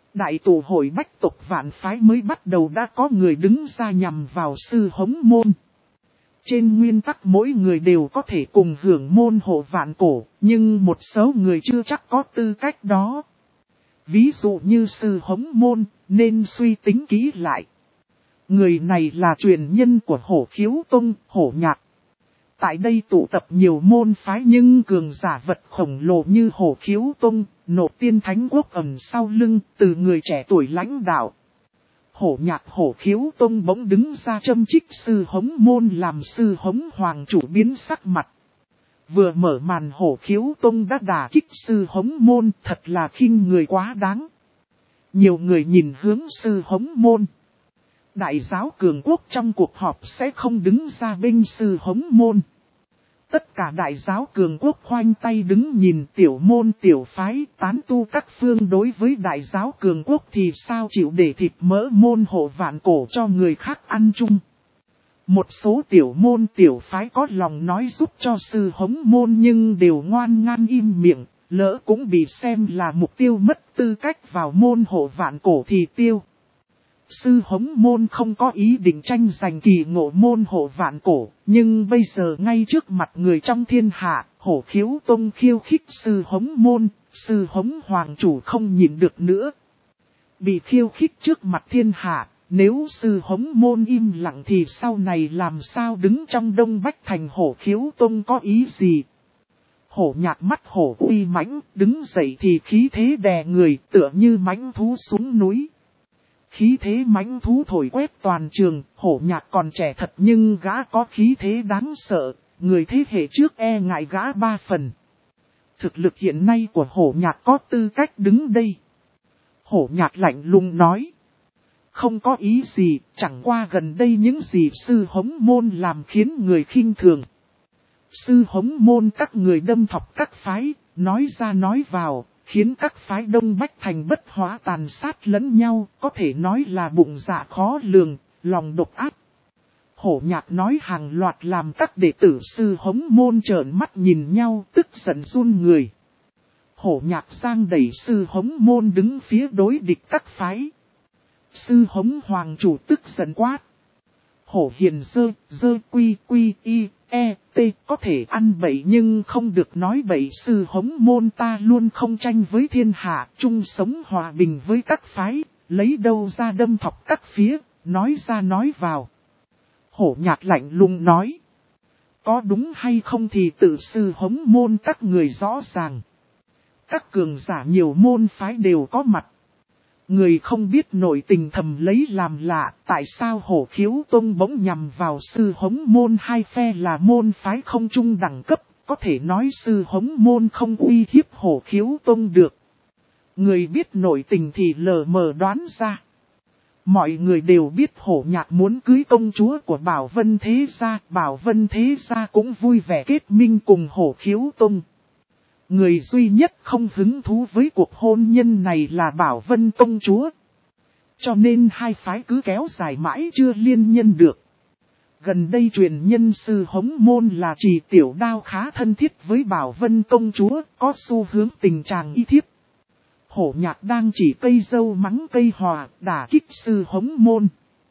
Đại tụ hội bách tộc vạn phái mới bắt đầu đã có người đứng ra nhằm vào sư hống môn. Trên nguyên tắc mỗi người đều có thể cùng hưởng môn hộ vạn cổ, nhưng một số người chưa chắc có tư cách đó. Ví dụ như sư hống môn, nên suy tính kỹ lại. Người này là truyền nhân của Hổ Khiếu Tông, Hổ Nhạc. Tại đây tụ tập nhiều môn phái nhưng cường giả vật khổng lồ như Hổ Khiếu Tông, nộp tiên thánh quốc ẩn sau lưng, từ người trẻ tuổi lãnh đạo. Hổ Nhạc Hổ Khiếu Tông bỗng đứng ra châm trích sư hống môn làm sư hống hoàng chủ biến sắc mặt. Vừa mở màn Hổ Khiếu Tông đã đả kích sư hống môn, thật là khinh người quá đáng. Nhiều người nhìn hướng sư hống môn. Đại giáo cường quốc trong cuộc họp sẽ không đứng ra bên sư hống môn. Tất cả đại giáo cường quốc khoanh tay đứng nhìn tiểu môn tiểu phái tán tu các phương đối với đại giáo cường quốc thì sao chịu để thịt mỡ môn hộ vạn cổ cho người khác ăn chung. Một số tiểu môn tiểu phái có lòng nói giúp cho sư hống môn nhưng đều ngoan ngoãn im miệng, lỡ cũng bị xem là mục tiêu mất tư cách vào môn hộ vạn cổ thì tiêu. Sư hống môn không có ý định tranh giành kỳ ngộ môn hộ vạn cổ, nhưng bây giờ ngay trước mặt người trong thiên hạ, Hổ Khiếu Tông khiêu khích sư hống môn, sư hống hoàng chủ không nhịn được nữa. Bị khiêu khích trước mặt thiên hạ, nếu sư hống môn im lặng thì sau này làm sao đứng trong Đông Bách Thành Hổ Khiếu Tông có ý gì? Hổ Nhạc mắt hổ uy mãnh, đứng dậy thì khí thế đè người tựa như mãnh thú xuống núi. Khí thế mãnh thú thổi quét toàn trường, Hổ Nhạc còn trẻ thật nhưng gã có khí thế đáng sợ, người thế hệ trước e ngại gã 3 phần. Thực lực hiện nay của Hổ Nhạc có tư cách đứng đây. Hổ Nhạc lạnh lùng nói. Không có ý gì, chẳng qua gần đây những gì sư hống môn làm khiến người khinh thường. Sư hống môn các người đâm thọc các phái, nói ra nói vào, khiến các phái Đông Bách Thành bất hóa tàn sát lẫn nhau, có thể nói là bụng dạ khó lường, lòng độc ác. Hổ Nhạc nói hàng loạt làm các đệ tử sư hống môn trợn mắt nhìn nhau, tức giận run người. Hổ Nhạc giang đẩy sư hống môn đứng phía đối địch các phái. Sư hống hoàng chủ tức giận quát. Hổ Hiền dơ quy y, t có thể ăn bậy nhưng không được nói bậy. Sư hống môn ta luôn không tranh với thiên hạ, chung sống hòa bình với các phái, lấy đâu ra đâm thọc các phía, nói ra nói vào. Hổ Nhạc lạnh lùng nói. Có đúng hay không thì tự sư hống môn các người rõ ràng. Các cường giả nhiều môn phái đều có mặt. Người không biết nội tình thầm lấy làm lạ, tại sao Hổ Khiếu Tông bỗng nhằm vào sư hống môn hai phe là môn phái không chung đẳng cấp, có thể nói sư hống môn không uy hiếp Hổ Khiếu Tông được. Người biết nội tình thì lờ mờ đoán ra. Mọi người đều biết Hổ Nhạc muốn cưới công chúa của Bảo Vân Thế Gia, Bảo Vân Thế Gia cũng vui vẻ kết minh cùng Hổ Khiếu Tông. Người duy nhất không hứng thú với cuộc hôn nhân này là Bảo Vân công chúa. Cho nên hai phái cứ kéo dài mãi chưa liên nhân được. Gần đây truyền nhân sư hống môn là Trì Tiểu Đao khá thân thiết với Bảo Vân công chúa, có xu hướng tình trạng y thiếp. Hổ Nhạc đang chỉ cây dâu mắng cây hòa, đả kích sư hống môn.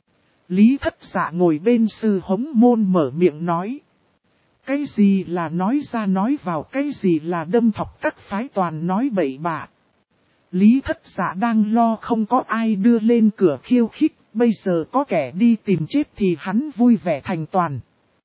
Lý Thất Dạ ngồi bên sư hống môn mở miệng nói. Cái gì là nói ra nói vào, cái gì là đâm thọc các phái toàn nói bậy bạ. Lý Thất Dạ đang lo không có ai đưa lên cửa khiêu khích, bây giờ có kẻ đi tìm chết thì hắn vui vẻ thành toàn.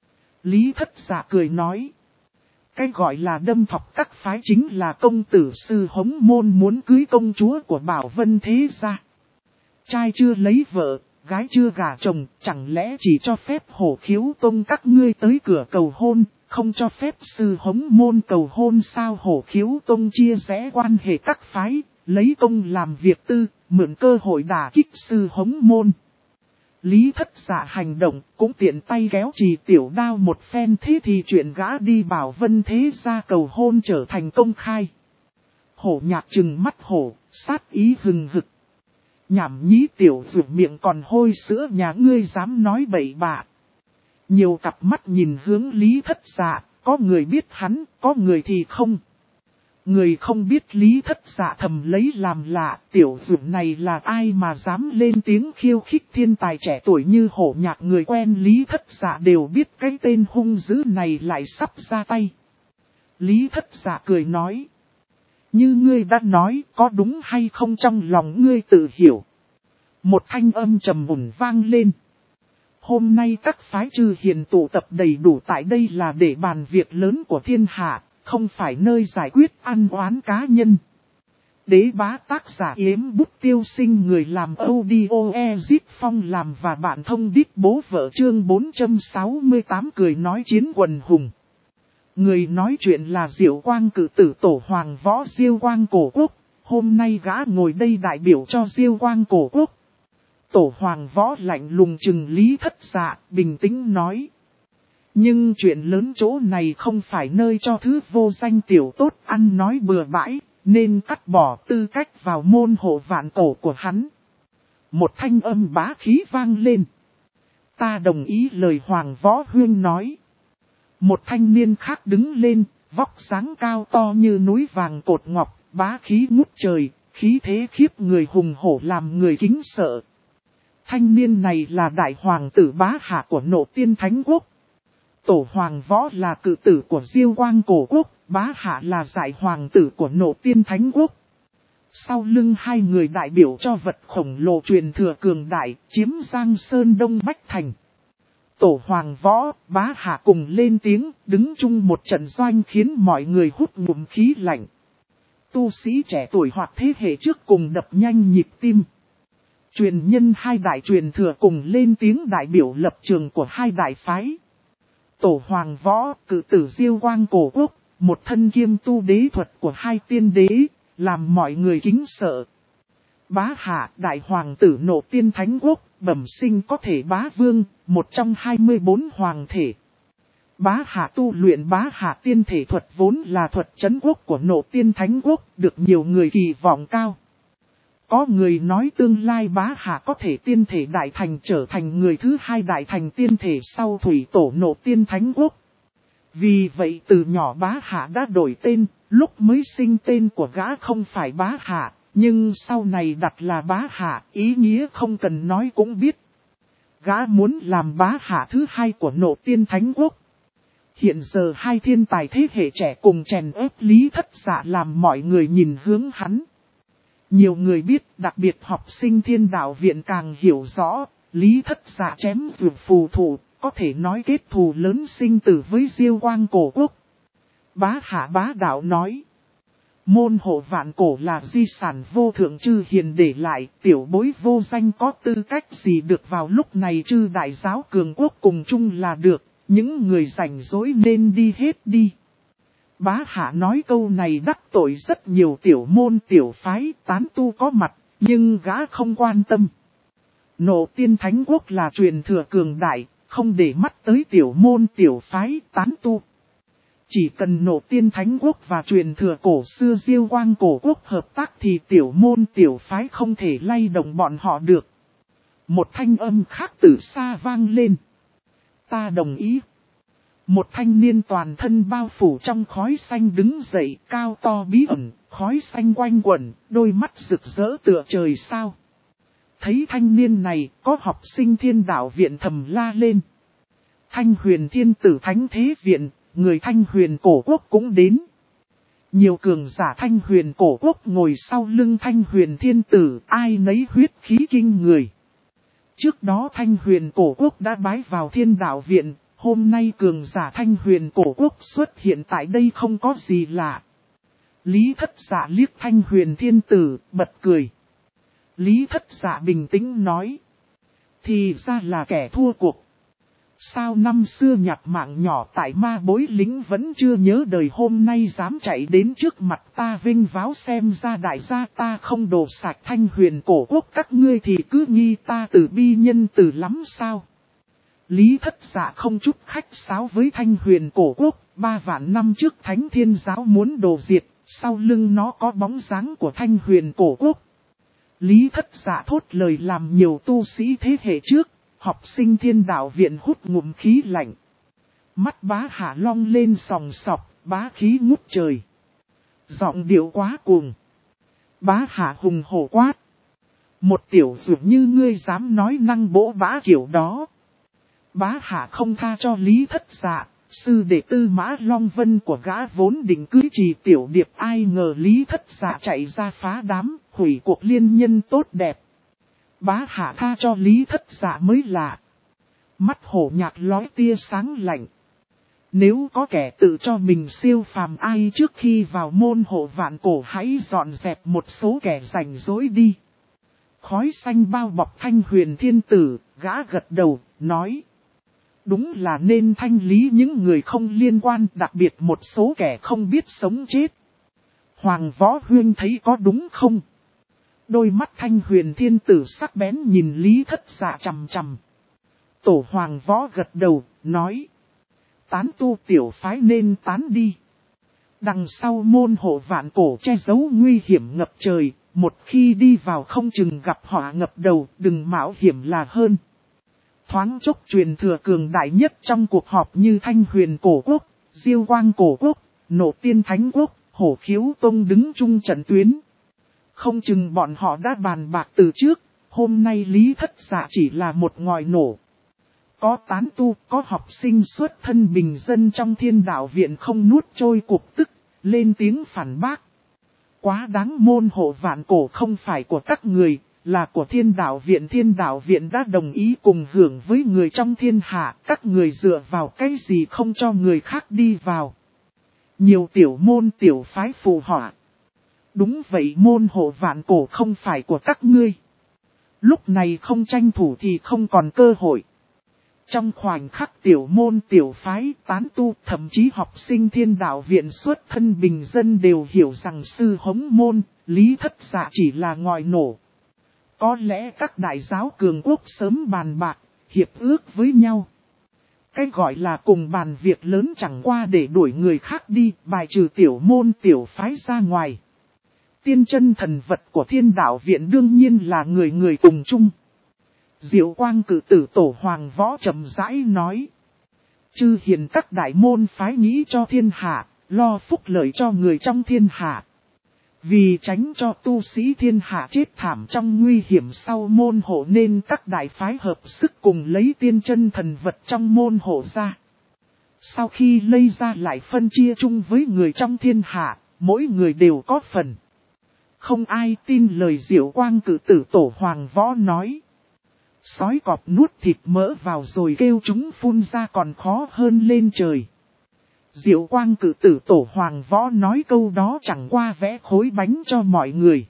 Lý Thất Dạ cười nói. Cái gọi là đâm thọc các phái chính là công tử sư hống môn muốn cưới công chúa của Bảo Vân Thế Gia. Trai chưa lấy vợ, gái chưa gả chồng, chẳng lẽ chỉ cho phép Hổ Khiếu Tông các ngươi tới cửa cầu hôn, không cho phép sư hống môn cầu hôn sao? Hổ Khiếu Tông chia rẽ quan hệ các phái, lấy công làm việc tư, mượn cơ hội đả kích sư hống môn. Lý Thất Dạ hành động, cũng tiện tay kéo Trì Tiểu Đao một phen, thế thì chuyện gã đi Bảo Vân Thế Gia cầu hôn trở thành công khai. Hổ Nhạc trừng mắt hổ, sát ý hừng hực. Nhảm nhí tiểu ruột miệng còn hôi sữa nhà ngươi dám nói bậy bạ. Nhiều cặp mắt nhìn hướng Lý Thất Dạ, có người biết hắn, có người thì không. Người không biết Lý Thất Dạ thầm lấy làm lạ, tiểu dũng này là ai mà dám lên tiếng khiêu khích thiên tài trẻ tuổi như Hổ Nhạc. Người quen Lý Thất Dạ đều biết cái tên hung dữ này lại sắp ra tay. Lý Thất Dạ cười nói. Như ngươi đã nói, có đúng hay không trong lòng ngươi tự hiểu. Một thanh âm trầm ổn vang lên. Hôm nay các phái chư hiền tụ tập đầy đủ tại đây là để bàn việc lớn của thiên hạ, không phải nơi giải quyết ăn oán cá nhân. Đế bá tác giả Yếm Bút Tiêu Sinh, người làm audio Ezip Phong làm và bạn thông đít bố vợ chương 468 cười nói chiến quần hùng. Người nói chuyện là Diệu Quang cử tử Tổ Hoàng Võ Diêu Quang Cổ Quốc, hôm nay gã ngồi đây đại biểu cho Diêu Quang Cổ Quốc. Tổ Hoàng Võ lạnh lùng chừng Lý Thất Dạ, bình tĩnh nói. Nhưng chuyện lớn chỗ này không phải nơi cho thứ vô danh tiểu tốt ăn nói bừa bãi, nên cắt bỏ tư cách vào môn hộ vạn cổ của hắn. Một thanh âm bá khí vang lên. Ta đồng ý lời Hoàng Võ Huyên nói. Một thanh niên khác đứng lên, vóc dáng cao to như núi vàng cột ngọc, bá khí ngút trời, khí thế khiếp người hùng hổ làm người kính sợ. Thanh niên này là đại hoàng tử Bá Hạ của Nộ Tiên Thánh Quốc. Tổ Hoàng Võ là cự tử của Diêu Quang Cổ Quốc, Bá Hạ là giải hoàng tử của Nộ Tiên Thánh Quốc. Sau lưng hai người đại biểu cho vật khổng lồ truyền thừa cường đại, chiếm Giang Sơn Đông Bách Thành. Tổ Hoàng Võ, Bá Hạ cùng lên tiếng, đứng chung một trận doanh khiến mọi người hút ngụm khí lạnh. Tu sĩ trẻ tuổi hoặc thế hệ trước cùng đập nhanh nhịp tim. Truyền nhân hai đại truyền thừa cùng lên tiếng đại biểu lập trường của hai đại phái. Tổ Hoàng Võ, cự tử Diêu Quang Cổ Quốc, một thân kiêm tu đế thuật của hai tiên đế, làm mọi người kính sợ. Bá Hạ, đại hoàng tử Nộ Tiên Thánh Quốc, bẩm sinh có thể bá vương, một trong 24 hoàng thể. Bá Hạ tu luyện Bá Hạ tiên thể thuật vốn là thuật trấn quốc của Nộ Tiên Thánh Quốc, được nhiều người kỳ vọng cao. Có người nói tương lai Bá Hạ có thể tiên thể đại thành trở thành người thứ hai đại thành tiên thể sau thủy tổ Nộ Tiên Thánh Quốc. Vì vậy từ nhỏ Bá Hạ đã đổi tên, lúc mới sinh tên của gã không phải Bá Hạ, nhưng sau này đặt là Bá Hạ, ý nghĩa không cần nói cũng biết. Gã muốn làm Bá Hạ thứ hai của Nộ Tiên Thánh Quốc. Hiện giờ hai thiên tài thế hệ trẻ cùng chèn ép Lý Thất Dạ làm mọi người nhìn hướng hắn. Nhiều người biết, đặc biệt học sinh Thiên Đạo Viện càng hiểu rõ, Lý Thất Dạ chém vượt phù thủ, có thể nói kết thù lớn sinh tử với Diêu Quang Cổ Quốc. Bá Hạ bá đạo nói, môn hộ vạn cổ là di sản vô thượng chư hiền để lại, tiểu bối vô danh có tư cách gì được vào lúc này chư đại giáo cường quốc cùng chung là được, những người rảnh rỗi nên đi hết đi. Bá Hạ nói câu này đắc tội rất nhiều tiểu môn tiểu phái tán tu có mặt, nhưng gã không quan tâm. Nộ Tiên Thánh Quốc là truyền thừa cường đại, không để mắt tới tiểu môn tiểu phái tán tu. Chỉ cần Nộ Tiên Thánh Quốc và truyền thừa cổ xưa Diêu Quang Cổ Quốc hợp tác thì tiểu môn tiểu phái không thể lay động bọn họ được. Một thanh âm khác từ xa vang lên. Ta đồng ý. Một thanh niên toàn thân bao phủ trong khói xanh đứng dậy, cao to bí ẩn, khói xanh quanh quẩn, đôi mắt rực rỡ tựa trời sao. Thấy thanh niên này, có học sinh Thiên Đạo Viện thầm la lên. Thanh Huyền Thiên Tử Thánh Thế Viện, người Thanh Huyền Cổ Quốc cũng đến. Nhiều cường giả Thanh Huyền Cổ Quốc ngồi sau lưng Thanh Huyền Thiên Tử, ai nấy huyết khí kinh người. Trước đó Thanh Huyền Cổ Quốc đã bái vào Thiên Đạo Viện. Hôm nay cường giả Thanh Huyền Cổ Quốc xuất hiện tại đây không có gì lạ. Lý Thất Dạ liếc Thanh Huyền Thiên Tử, bật cười. Lý Thất Dạ bình tĩnh nói. Thì ra là kẻ thua cuộc. Sao năm xưa nhặt mạng nhỏ tại ma bối lính vẫn chưa nhớ đời hôm nay dám chạy đến trước mặt ta vinh váo xem ra đại gia ta không đổ sạch Thanh Huyền Cổ Quốc các ngươi thì cứ nghi ta từ bi nhân từ lắm sao. Lý Thất Dạ không chút khách sáo với Thanh Huyền Cổ Quốc, 3 vạn năm trước Thánh Thiên Giáo muốn đồ diệt, sau lưng nó có bóng dáng của Thanh Huyền Cổ Quốc. Lý Thất Dạ thốt lời làm nhiều tu sĩ thế hệ trước, học sinh Thiên Đạo Viện hút ngụm khí lạnh. Mắt Bá Hạ long lên sòng sọc, bá khí ngút trời. Giọng điệu quá cuồng. Bá Hạ hùng hổ quát. Một tiểu dụ như ngươi dám nói năng bỗ bã kiểu đó. Bá Hạ không tha cho Lý Thất Dạ, sư đệ Tư Mã Long Vân của gã vốn định cưới Trì Tiểu Điệp, ai ngờ Lý Thất Dạ chạy ra phá đám, hủy cuộc liên nhân tốt đẹp. Bá Hạ tha cho Lý Thất Dạ mới lạ. Mắt hổ nhạt lói tia sáng lạnh. Nếu có kẻ tự cho mình siêu phàm ai trước khi vào môn hộ vạn cổ, hãy dọn dẹp một số kẻ rảnh rỗi đi. Khói xanh bao bọc Thanh Huyền Thiên Tử, gã gật đầu, nói. Đúng là nên thanh lý những người không liên quan, đặc biệt một số kẻ không biết sống chết. Hoàng Võ Huyên thấy có đúng không? Đôi mắt Thanh Huyền Thiên Tử sắc bén nhìn Lý Thất Dạ chằm chằm. Tổ Hoàng Võ gật đầu, nói. Tán tu tiểu phái nên tán đi. Đằng sau môn hộ vạn cổ che giấu nguy hiểm ngập trời, một khi đi vào không chừng gặp họa ngập đầu, đừng mạo hiểm là hơn. Thoáng chốc truyền thừa cường đại nhất trong cuộc họp như Thanh Huyền Cổ Quốc, Diêu Quang Cổ Quốc, Nộ Tiên Thánh Quốc, Hổ Khiếu Tông đứng chung trận tuyến. Không chừng bọn họ đã bàn bạc từ trước, hôm nay Lý Thất Dạ chỉ là một ngòi nổ. Có tán tu, có học sinh xuất thân bình dân trong Thiên Đạo Viện không nuốt trôi cục tức, lên tiếng phản bác. Quá đáng, môn hộ vạn cổ không phải của các người, là của Thiên Đạo Viện. Thiên Đạo Viện đã đồng ý cùng hưởng với người trong thiên hạ, các người dựa vào cái gì không cho người khác đi vào. Nhiều tiểu môn tiểu phái phù họa. Đúng vậy, môn hộ vạn cổ không phải của các ngươi. Lúc này không tranh thủ thì không còn cơ hội. Trong khoảnh khắc tiểu môn tiểu phái, tán tu, thậm chí học sinh Thiên Đạo Viện xuất thân bình dân đều hiểu rằng sư hống môn, Lý Thất Dạ chỉ là ngòi nổ. Có lẽ các đại giáo cường quốc sớm bàn bạc, hiệp ước với nhau. Cái gọi là cùng bàn việc lớn chẳng qua để đuổi người khác đi, bài trừ tiểu môn tiểu phái ra ngoài. Tiên chân thần vật của Thiên Đạo Viện đương nhiên là người người cùng chung. Diệu Quang Cử Tử Tổ Hoàng Võ trầm rãi nói. Chư hiền các đại môn phái nghĩ cho thiên hạ, lo phúc lợi cho người trong thiên hạ. Vì tránh cho tu sĩ thiên hạ chết thảm trong nguy hiểm sau môn hộ nên các đại phái hợp sức cùng lấy tiên chân thần vật trong môn hộ ra. Sau khi lấy ra lại phân chia chung với người trong thiên hạ, mỗi người đều có phần. Không ai tin lời Diệu Quang Cử Tử Tổ Hoàng Võ nói. Sói cọp nuốt thịt mỡ vào rồi kêu chúng phun ra còn khó hơn lên trời. Diệu Quang Cử Tử Tổ Hoàng Võ nói câu đó chẳng qua vẽ khối bánh cho mọi người.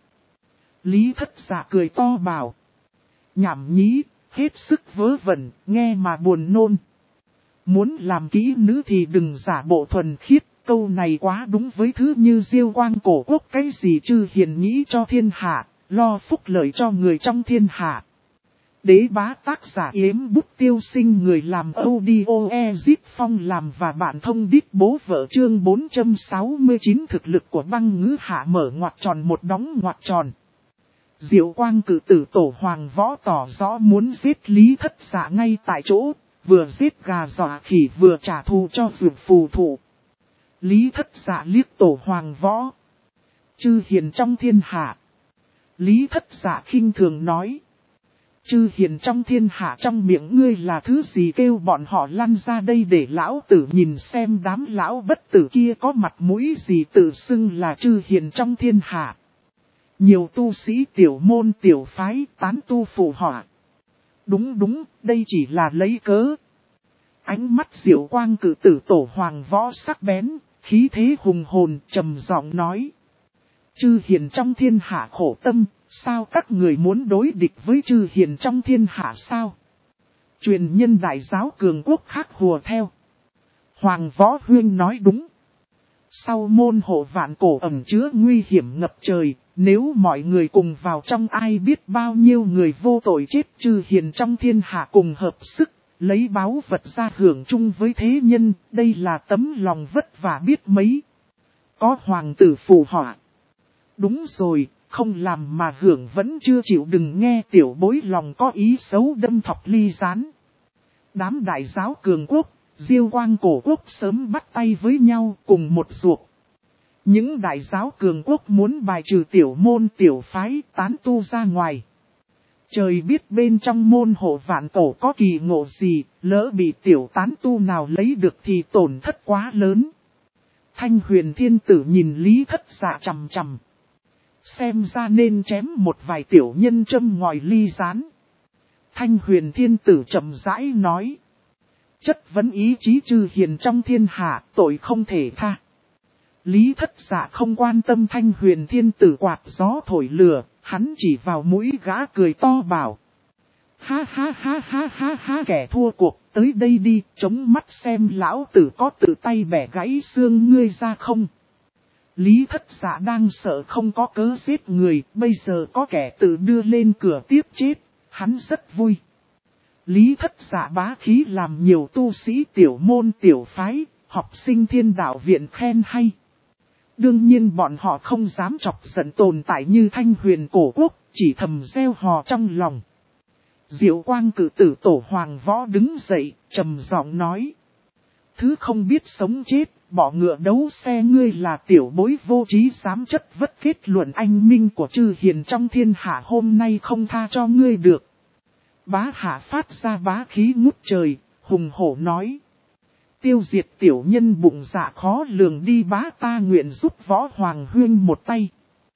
Lý Thất Dạ cười to bảo. Nhảm nhí, hết sức vớ vẩn, nghe mà buồn nôn. Muốn làm kỹ nữ thì đừng giả bộ thuần khiết, câu này quá đúng với thứ như Diêu Quang Cổ Quốc, cái gì chư hiền nghĩ cho thiên hạ, lo phúc lợi cho người trong thiên hạ. Đế bá tác giả Yếm Bút Tiêu Sinh, người làm audio Ezip Phong làm và bạn thông đít bố vợ. Chương 469 thực lực của Băng Ngữ Hạ mở ngoặc tròn một đóng ngoặc tròn. Diệu Quang Cử Tử Tổ Hoàng Võ tỏ rõ muốn giết Lý Thất Dạ ngay tại chỗ, vừa giết gà dọa khỉ vừa trả thù cho dược phù thụ. Lý Thất Dạ liếc Tổ Hoàng Võ. Chư hiền trong thiên hạ. Lý Thất Dạ khinh thường nói. Chư hiền trong thiên hạ trong miệng ngươi là thứ gì, kêu bọn họ lăn ra đây để lão tử nhìn xem đám lão bất tử kia có mặt mũi gì tự xưng là chư hiền trong thiên hạ. Nhiều tu sĩ tiểu môn tiểu phái tán tu phụ họa. Đúng, đây chỉ là lấy cớ. Ánh mắt Diệu Quang Cử Tử Tổ Hoàng Võ sắc bén, khí thế hùng hồn, trầm giọng nói. Chư hiền trong thiên hạ khổ tâm, sao các người muốn đối địch với chư hiền trong thiên hạ sao? Truyền nhân đại giáo cường quốc khác hùa theo. Hoàng Võ Huyên nói đúng. Sau môn hộ vạn cổ ẩn chứa nguy hiểm ngập trời, nếu mọi người cùng vào trong ai biết bao nhiêu người vô tội chết. Chư hiền trong thiên hạ cùng hợp sức, lấy báu vật ra hưởng chung với thế nhân, đây là tấm lòng vất vả biết mấy. Có hoàng tử phù họa. Đúng rồi, không làm mà hưởng vẫn chưa chịu, đừng nghe tiểu bối lòng có ý xấu đâm thọc ly gián. Đám đại giáo cường quốc, Diêu Quang Cổ Quốc sớm bắt tay với nhau cùng một ruột. Những đại giáo cường quốc muốn bài trừ tiểu môn tiểu phái tán tu ra ngoài. Trời biết bên trong môn hộ vạn cổ có kỳ ngộ gì, lỡ bị tiểu tán tu nào lấy được thì tổn thất quá lớn. Thanh Huyền Thiên Tử nhìn Lý Thất Dạ chằm chằm. Xem ra nên chém một vài tiểu nhân châm ngòi ly gián. Thanh Huyền Thiên Tử chậm rãi nói. Chất vấn ý chí chư hiền trong thiên hạ, tội không thể tha. Lý Thất Dạ không quan tâm Thanh Huyền Thiên Tử quạt gió thổi lửa, hắn chỉ vào mũi gã cười to bảo. Ha ha ha ha ha ha, kẻ thua cuộc, tới đây đi, chống mắt xem lão tử có tự tay bẻ gãy xương ngươi ra không. Lý Thất Dạ đang sợ không có cớ giết người, bây giờ có kẻ tự đưa lên cửa tiếp chết, hắn rất vui. Lý Thất Dạ bá khí làm nhiều tu sĩ tiểu môn tiểu phái, học sinh Thiên Đạo Viện khen hay. Đương nhiên bọn họ không dám chọc giận tồn tại như Thanh Huyền cổ quốc, chỉ thầm gieo hò trong lòng. Diệu Quang cử tử Tổ Hoàng Võ đứng dậy, trầm giọng nói. Thứ không biết sống chết, bỏ ngựa đấu xe ngươi là tiểu bối vô trí dám chất vất kết luận anh minh của chư hiền trong thiên hạ hôm nay không tha cho ngươi được. Bá hạ phát ra bá khí ngút trời, hùng hổ nói. Tiêu diệt tiểu nhân bụng dạ khó lường đi, bá ta nguyện giúp Võ Hoàng Huyên một tay.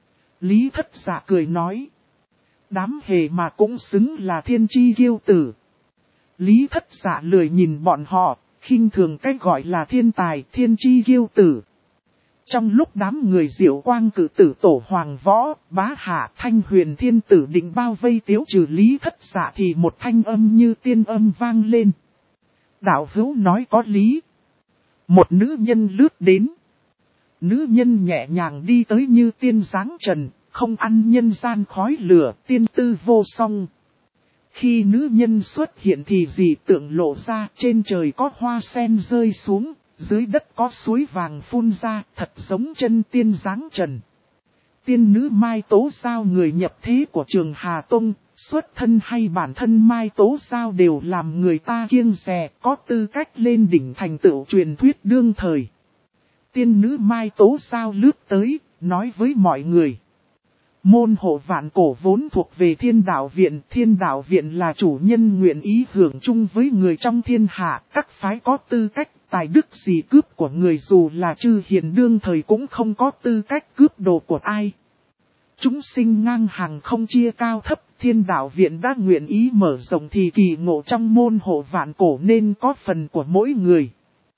Lý Thất Dạ cười nói. Đám hề mà cũng xứng là thiên chi kiêu tử. Lý Thất Dạ lười nhìn bọn họ, khinh thường cách gọi là thiên tài thiên chi kiêu tử. Trong lúc đám người Diệu Quang cử tử Tổ Hoàng Võ, Bá Hạ Thanh Huyền Thiên Tử định bao vây tiếu trừ Lý Thất Dạ thì một thanh âm như tiên âm vang lên. Đạo hữu nói có lý. Một nữ nhân lướt đến. Nữ nhân nhẹ nhàng đi tới như tiên dáng trần, không ăn nhân gian khói lửa, tiên tư vô song. Khi nữ nhân xuất hiện thì dị tượng lộ ra, trên trời có hoa sen rơi xuống, dưới đất có suối vàng phun ra, thật giống chân tiên dáng trần. Tiên nữ Mai Tố Giao người nhập thế của Trường Hà Tông, xuất thân hay bản thân Mai Tố Giao đều làm người ta kiêng dè, có tư cách lên đỉnh thành tựu truyền thuyết đương thời. Tiên nữ Mai Tố Giao lướt tới, nói với mọi người. Môn hộ vạn cổ vốn thuộc về Thiên Đạo Viện. Thiên Đạo Viện là chủ nhân nguyện ý hưởng chung với người trong thiên hạ. Các phái có tư cách, tài đức gì cướp của người dù là chư hiền đương thời cũng không có tư cách cướp đồ của ai. Chúng sinh ngang hàng không chia cao thấp. Thiên Đạo Viện đã nguyện ý mở rộng thì kỳ ngộ trong môn hộ vạn cổ nên có phần của mỗi người.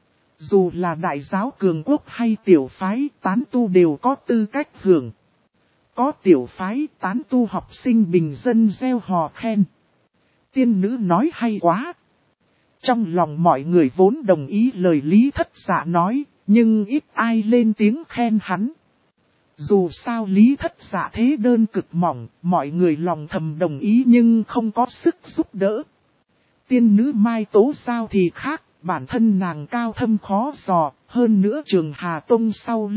Dù là đại giáo cường quốc hay tiểu phái, tán tu đều có tư cách hưởng. Có tiểu phái, tán tu học sinh bình dân gieo hò khen. Tiên nữ nói hay quá. Trong lòng mọi người vốn đồng ý lời Lý Thất Dạ nói, nhưng ít ai lên tiếng khen hắn. Dù sao Lý Thất Dạ thế đơn cực mỏng, mọi người lòng thầm đồng ý nhưng không có sức giúp đỡ. Tiên nữ Mai Tố Giao thì khác, bản thân nàng cao thâm khó dò, hơn nữa Trường Hà Tông sau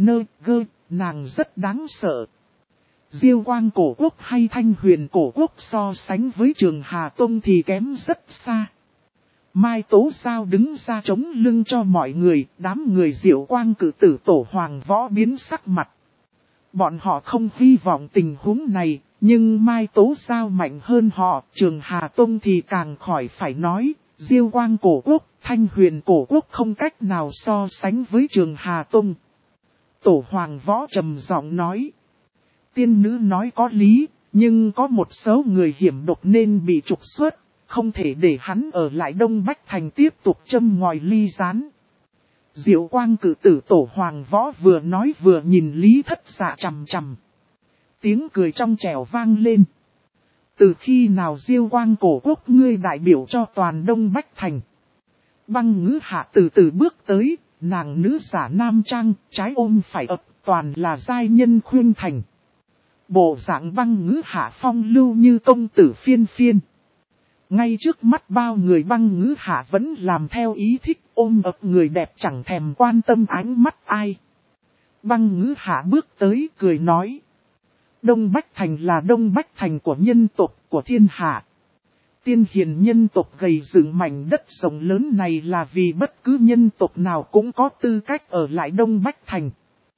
nàng rất đáng sợ. Diêu Quang cổ quốc hay Thanh Huyền cổ quốc so sánh với Trường Hà Tông thì kém rất xa. Mai Tố Giao đứng ra chống lưng cho mọi người, đám người Diệu Quang cử tử Tổ Hoàng Võ biến sắc mặt. Bọn họ không hy vọng tình huống này, nhưng Mai Tố Giao mạnh hơn họ, Trường Hà Tông thì càng khỏi phải nói, Diêu Quang cổ quốc, Thanh Huyền cổ quốc không cách nào so sánh với Trường Hà Tông. Tổ Hoàng Võ trầm giọng nói. Tiên nữ nói có lý, nhưng có một số người hiểm độc nên bị trục xuất, không thể để hắn ở lại Đông Bách Thành tiếp tục châm ngòi ly gián. Diệu Quang cử tử Tổ Hoàng Võ vừa nói vừa nhìn Lý Thất Dạ chằm chằm. Tiếng cười trong trẻo vang lên. Từ khi nào Diêu Quang cổ quốc ngươi đại biểu cho toàn Đông Bách Thành? Băng Ngữ Hạ từ từ bước tới, nàng nữ giả nam trang, trái ôm phải ập, toàn là giai nhân khuyên thành. Bộ dạng Băng Ngữ Hạ phong lưu như công tử phiên phiên. Ngay trước mắt bao người Băng Ngữ Hạ vẫn làm theo ý thích, ôm ập người đẹp chẳng thèm quan tâm ánh mắt ai. Băng Ngữ Hạ bước tới cười nói. Đông Bách Thành là Đông Bách Thành của nhân tộc của thiên hạ. Tiên hiền nhân tộc gầy dựng mảnh đất rộng lớn này là vì bất cứ nhân tộc nào cũng có tư cách ở lại Đông Bách Thành.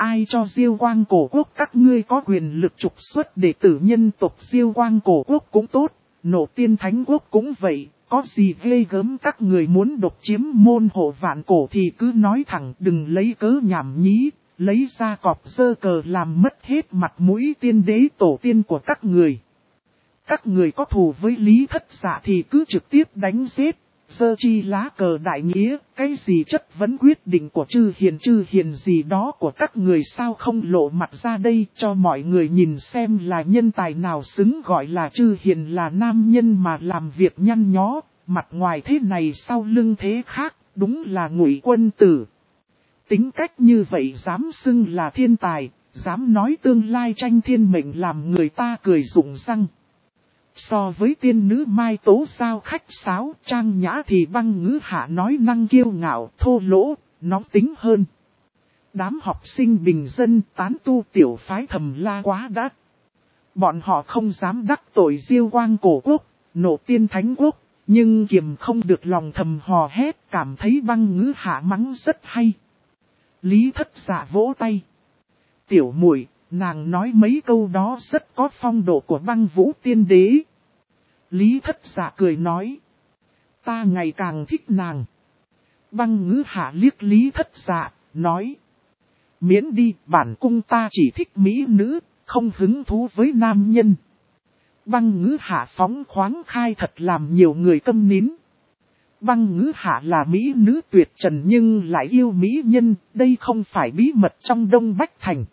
ai cho Diêu Quang Cổ Quốc các ngươi có quyền lực trục xuất đệ tử nhân tộc Diêu Quang Cổ Quốc cũng tốt, Nộ Tiên Thánh Quốc cũng vậy, có gì ghê gớm các người muốn độc chiếm môn hộ vạn cổ thì cứ nói thẳng, đừng lấy cớ nhảm nhí, lấy ra cọp giơ cờ làm mất hết mặt mũi tiên đế tổ tiên của các người. Các người có thù với Lý Thất Dạ thì cứ trực tiếp đánh giết, giơ chi lá cờ đại nghĩa, cái gì chất vấn quyết định của chư hiền gì đó của các người sao không lộ mặt ra đây cho mọi người nhìn xem là nhân tài nào xứng gọi là chư hiền là nam nhân mà làm việc nhăn nhó, mặt ngoài thế này sau lưng thế khác, đúng là Ngụy Quân tử. Tính cách như vậy dám xưng là thiên tài, dám nói tương lai tranh thiên mệnh làm người ta cười rụng răng. So với tiên nữ Mai Tố Giao khách sáo, trang nhã thì Băng Ngữ Hạ nói năng kiêu ngạo, thô lỗ, nóng tính hơn. Đám học sinh bình dân tán tu tiểu phái thầm la quá đắt. Bọn họ không dám đắc tội Diêu Quang Cổ Quốc, Nộ Tiên Thánh Quốc, nhưng kiềm không được lòng thầm hò hét, cảm thấy Băng Ngữ Hạ mắng rất hay. Lý Thất Dạ vỗ tay. Tiểu muội, nàng nói mấy câu đó rất có phong độ của Băng Vũ Tiên Đế. Lý Thất Dạ cười nói. Ta ngày càng thích nàng. Băng Ngữ Hạ liếc Lý Thất Dạ, nói. Miễn đi, bản cung ta chỉ thích mỹ nữ, không hứng thú với nam nhân. Băng Ngữ Hạ phóng khoáng khai thật làm nhiều người câm nín. Băng Ngữ Hạ là mỹ nữ tuyệt trần nhưng lại yêu mỹ nhân, đây không phải bí mật trong Đông Bách Thành.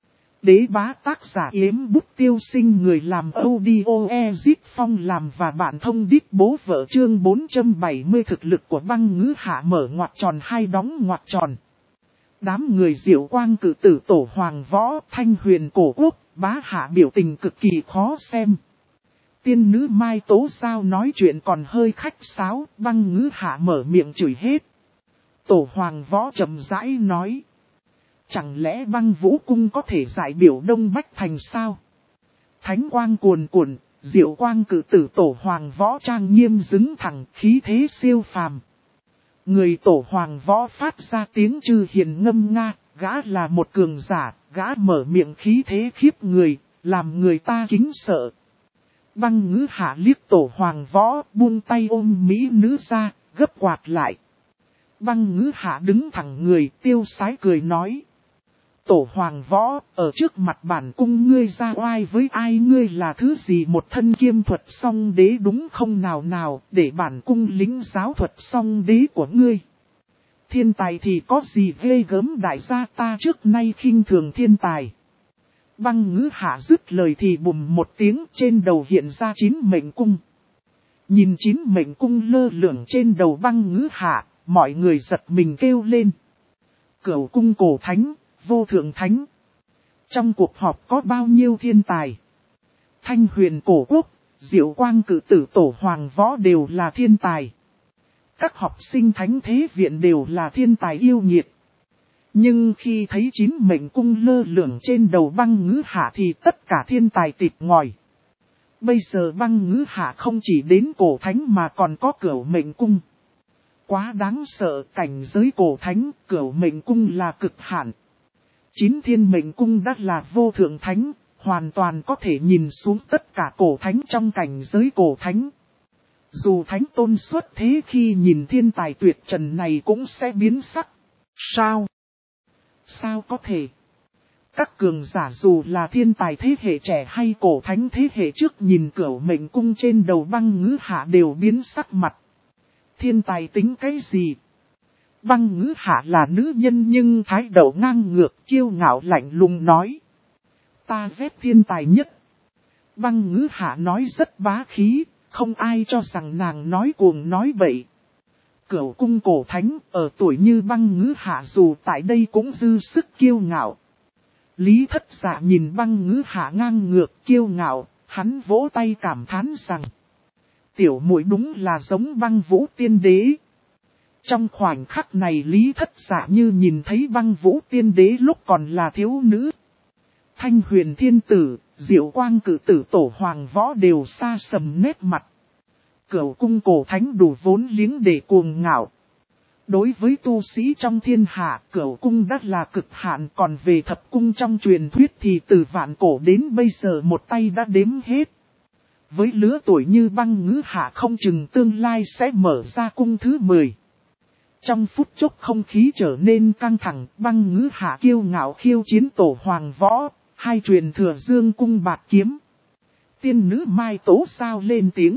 Đế bá tác giả Yếm Bút Tiêu Sinh người làm audio Ezip Phong làm và bạn thông đít bố vợ chương 470 thực lực của Băng Ngữ Hạ mở ngoặc tròn hai đóng ngoặc tròn. Đám người Diệu Quang cử tử tổ Hoàng Võ Thanh Huyền Cổ Quốc, bá hạ biểu tình cực kỳ khó xem. Tiên nữ Mai Tố Giao nói chuyện còn hơi khách sáo, Băng Ngữ Hạ mở miệng chửi hết. Tổ Hoàng Võ chậm rãi nói. Chẳng lẽ Băng Vũ Cung có thể giải biểu Đông Bách Thành sao? Thánh quang cuồn cuộn, Diệu Quang cử tử tổ Hoàng Võ trang nghiêm đứng thẳng, khí thế siêu phàm. Người tổ Hoàng Võ phát ra tiếng chư hiền ngâm nga, gã là một cường giả, gã mở miệng khí thế khiếp người, làm người ta kính sợ. Băng Ngữ Hạ liếc tổ Hoàng Võ, buông tay ôm mỹ nữ ra, gấp quạt lại. Băng Ngữ Hạ đứng thẳng người, tiêu sái cười nói. Tổ Hoàng Võ, ở trước mặt bản cung ngươi ra oai với ai, ngươi là thứ gì, một thân kiêm thuật song đế đúng không, nào để bản cung lính giáo thuật song đế của ngươi. Thiên tài thì có gì ghê gớm, đại gia ta trước nay khinh thường thiên tài. Băng Ngữ Hạ dứt lời thì bùm một tiếng, trên đầu hiện ra 9 mệnh cung. Nhìn 9 mệnh cung lơ lửng trên đầu Băng Ngữ Hạ, mọi người giật mình kêu lên. Cửu cung cổ thánh, vô thượng thánh. Trong cuộc họp có bao nhiêu thiên tài? Thanh Huyền Cổ Quốc, Diệu Quang cử tử tổ Hoàng Võ đều là thiên tài. Các học sinh thánh thế viện đều là thiên tài yêu nghiệt. Nhưng khi thấy 9 mệnh cung lơ lửng trên đầu Băng Ngữ Hạ thì tất cả thiên tài tịt ngòi. Bây giờ Băng Ngữ Hạ không chỉ đến cổ thánh mà còn có cửu mệnh cung. Quá đáng sợ, cảnh giới cổ thánh, cửu mệnh cung là cực hạn. 9 thiên mệnh cung đã là vô thượng thánh, hoàn toàn có thể nhìn xuống tất cả cổ thánh trong cảnh giới cổ thánh. Dù thánh tôn xuất thế khi nhìn thiên tài tuyệt trần này cũng sẽ biến sắc. Sao? Sao có thể? Các cường giả dù là thiên tài thế hệ trẻ hay cổ thánh thế hệ trước nhìn cửu mệnh cung trên đầu Băng Ngữ Hạ đều biến sắc mặt. Thiên tài tính cái gì? Băng Ngữ Hạ là nữ nhân nhưng thái độ ngang ngược kiêu ngạo lạnh lùng nói. Ta ghét thiên tài nhất. Băng Ngữ Hạ nói rất bá khí, không ai cho rằng nàng nói cuồng nói bậy. Cửu cung cổ thánh ở tuổi như Băng Ngữ Hạ dù tại đây cũng dư sức kiêu ngạo. Lý Thất Dạ nhìn Băng Ngữ Hạ ngang ngược kiêu ngạo, hắn vỗ tay cảm thán rằng. Tiểu muội đúng là giống Băng Vũ Tiên Đế. Trong khoảnh khắc này Lý Thất Dạ như nhìn thấy Băng Vũ Tiên Đế lúc còn là thiếu nữ. Thanh Huyền Thiên Tử, Diệu Quang cử tử tổ Hoàng Võ đều xa sầm nét mặt. Cửu cung cổ thánh đủ vốn liếng để cuồng ngạo. Đối với tu sĩ trong thiên hạ, cửu cung đã là cực hạn, còn về thập cung trong truyền thuyết thì từ vạn cổ đến bây giờ một tay đã đếm hết. Với lứa tuổi như Băng Ngữ Hạ không chừng tương lai sẽ mở ra cung thứ 10. Trong phút chốc không khí trở nên căng thẳng, Băng Ngữ Hạ kiêu ngạo khiêu chiến tổ Hoàng Võ, hai truyền thừa dương cung bạt kiếm. Tiên nữ Mai Tố Sao lên tiếng.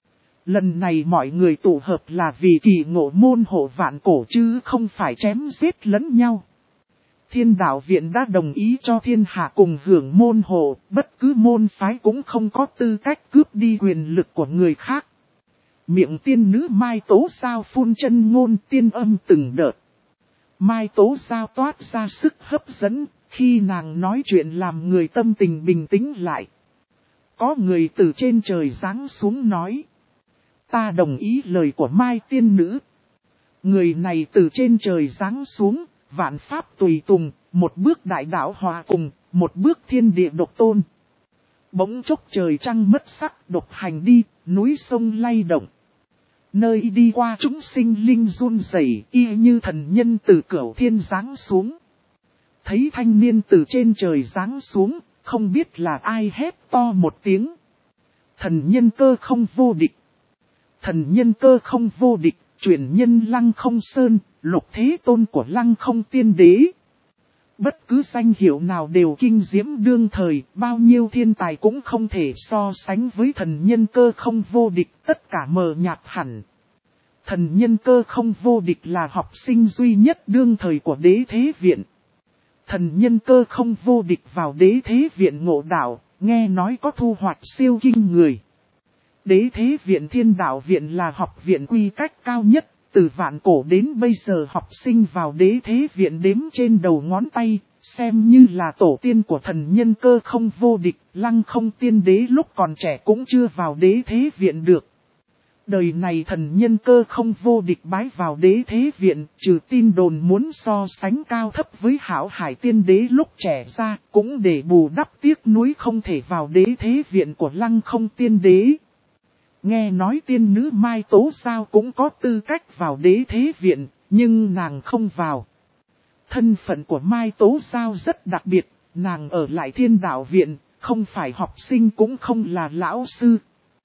Lần này mọi người tụ hợp là vì kỳ ngộ môn hộ vạn cổ chứ không phải chém giết lẫn nhau. Thiên đạo viện đã đồng ý cho thiên hạ cùng hưởng môn hộ, bất cứ môn phái cũng không có tư cách cướp đi quyền lực của người khác. Miệng tiên nữ Mai Tố Sao phun chân ngôn tiên âm từng đợt. Mai Tố Sao toát ra sức hấp dẫn, khi nàng nói chuyện làm người tâm tình bình tĩnh lại. Có người từ trên trời giáng xuống nói. Ta đồng ý lời của Mai tiên nữ. Người này từ trên trời giáng xuống, vạn pháp tùy tùng, một bước đại đạo hòa cùng, một bước thiên địa độc tôn. Bỗng chốc trời trăng mất sắc, độc hành đi, núi sông lay động. Nơi đi qua chúng sinh linh run rẩy, y như thần nhân từ cửu thiên giáng xuống. Thấy thanh niên từ trên trời giáng xuống, không biết là ai hét to một tiếng. Thần nhân cơ không vô địch. Thần nhân cơ không vô địch, truyền nhân Lăng Không Sơn, lục thế tôn của Lăng Không Tiên Đế. Bất cứ danh hiệu nào đều kinh diễm đương thời, bao nhiêu thiên tài cũng không thể so sánh với thần nhân cơ không vô địch, tất cả mờ nhạt hẳn. Thần nhân cơ không vô địch là học sinh duy nhất đương thời của Đế Thế Viện. Thần nhân cơ không vô địch vào Đế Thế Viện ngộ đạo, nghe nói có thu hoạch siêu kinh người. Đế Thế Viện Thiên Đạo Viện là học viện quy cách cao nhất, từ vạn cổ đến bây giờ học sinh vào Đế Thế Viện đếm trên đầu ngón tay, xem như là tổ tiên của thần nhân cơ không vô địch, Lăng Không Tiên Đế lúc còn trẻ cũng chưa vào Đế Thế Viện được. Đời này thần nhân cơ không vô địch bái vào Đế Thế Viện, trừ tin đồn muốn so sánh cao thấp với Hảo Hải Tiên Đế lúc trẻ ra, cũng để bù đắp tiếc nuối không thể vào Đế Thế Viện của Lăng Không Tiên Đế. Nghe nói tiên nữ Mai Tố Sao cũng có tư cách vào Đế Thế Viện, nhưng nàng không vào. Thân phận của Mai Tố Sao rất đặc biệt, nàng ở lại Thiên Đạo Viện, không phải học sinh cũng không là lão sư.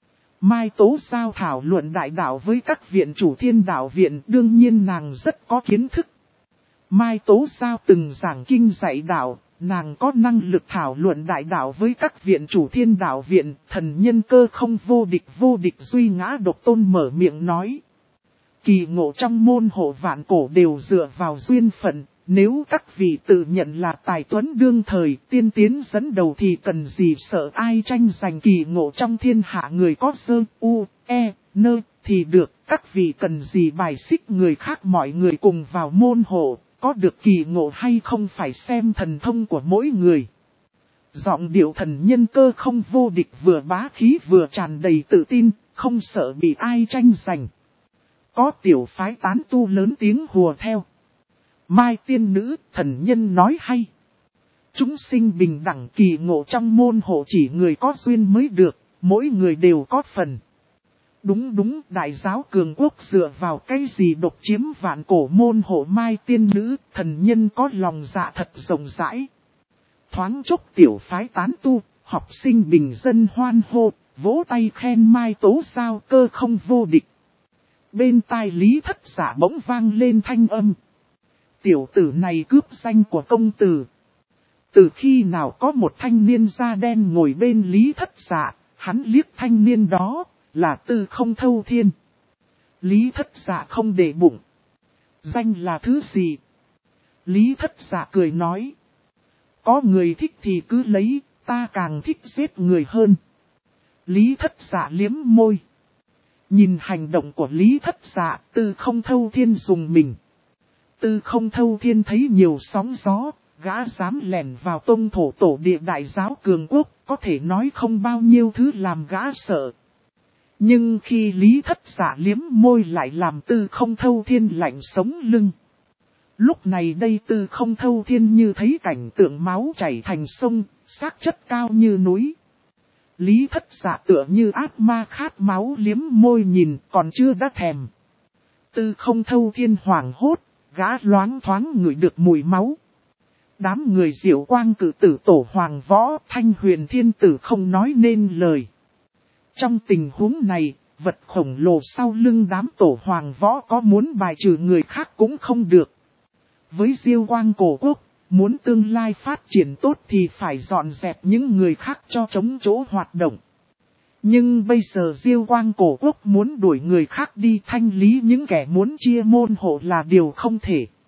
Mai Tố Sao thảo luận đại đạo với các viện chủ Thiên Đạo Viện, đương nhiên nàng rất có kiến thức. Mai Tố Sao từng giảng kinh dạy đạo, nàng có năng lực thảo luận đại đạo với các viện chủ Thiên Đạo Viện, thần nhân cơ không vô địch duy ngã độc tôn mở miệng nói. Kỳ ngộ trong môn hộ vạn cổ đều dựa vào duyên phận, nếu các vị tự nhận là tài tuấn đương thời tiên tiến dẫn đầu thì cần gì sợ ai tranh giành kỳ ngộ trong thiên hạ người có sơ, u, e, nơ thì được, các vị cần gì bài xích người khác mọi người cùng vào môn hộ. Có được kỳ ngộ hay không phải xem thần thông của mỗi người. Giọng điệu thần nhân cơ không vô địch vừa bá khí vừa tràn đầy tự tin, không sợ bị ai tranh giành. Có tiểu phái tán tu lớn tiếng hùa theo. Mai tiên nữ, thần nhân nói hay. Chúng sinh bình đẳng kỳ ngộ trong môn hộ chỉ người có duyên mới được, mỗi người đều có phần. Đúng, đại giáo cường quốc dựa vào cái gì độc chiếm vạn cổ môn hộ Mai tiên nữ, thần nhân có lòng dạ thật rộng rãi. Thoáng chốc tiểu phái tán tu, học sinh bình dân hoan hô, vỗ tay khen Mai Tố Sao cơ không vô địch. Bên tai Lý Thất Giả bỗng vang lên thanh âm. Tiểu tử này cướp danh của công tử. Từ khi nào có một thanh niên da đen ngồi bên Lý Thất Giả, hắn liếc thanh niên đó. Là Tư Không Thâu Thiên. Lý Thất Giả không để bụng. Danh là thứ gì? Lý Thất Giả cười nói. Có người thích thì cứ lấy, ta càng thích giết người hơn. Lý Thất Giả liếm môi. Nhìn hành động của Lý Thất Giả, Tư Không Thâu Thiên dùng mình. Tư Không Thâu Thiên thấy nhiều sóng gió, gã dám lẻn vào tông thổ tổ địa đại giáo cường quốc, có thể nói không bao nhiêu thứ làm gã sợ. Nhưng khi Lý Thất Giả liếm môi lại làm Tư Không Thâu Thiên lạnh sống lưng. Lúc này đây Tư Không Thâu Thiên như thấy cảnh tượng máu chảy thành sông, xác chất cao như núi. Lý Thất Giả tựa như ác ma khát máu liếm môi nhìn còn chưa đã thèm. Tư không thâu thiên hoảng hốt, gã loáng thoáng ngửi được mùi máu. Đám người Diệu Quang cử tử tổ Hoàng Võ, Thanh Huyền Thiên Tử không nói nên lời. Trong tình huống này, vật khổng lồ sau lưng đám tổ Hoàng Võ có muốn bài trừ người khác cũng không được. Với Diêu Quang cổ quốc, muốn tương lai phát triển tốt thì phải dọn dẹp những người khác cho chống chỗ hoạt động. Nhưng bây giờ Diêu Quang cổ quốc muốn đuổi người khác đi thanh lý những kẻ muốn chia môn hộ là điều không thể.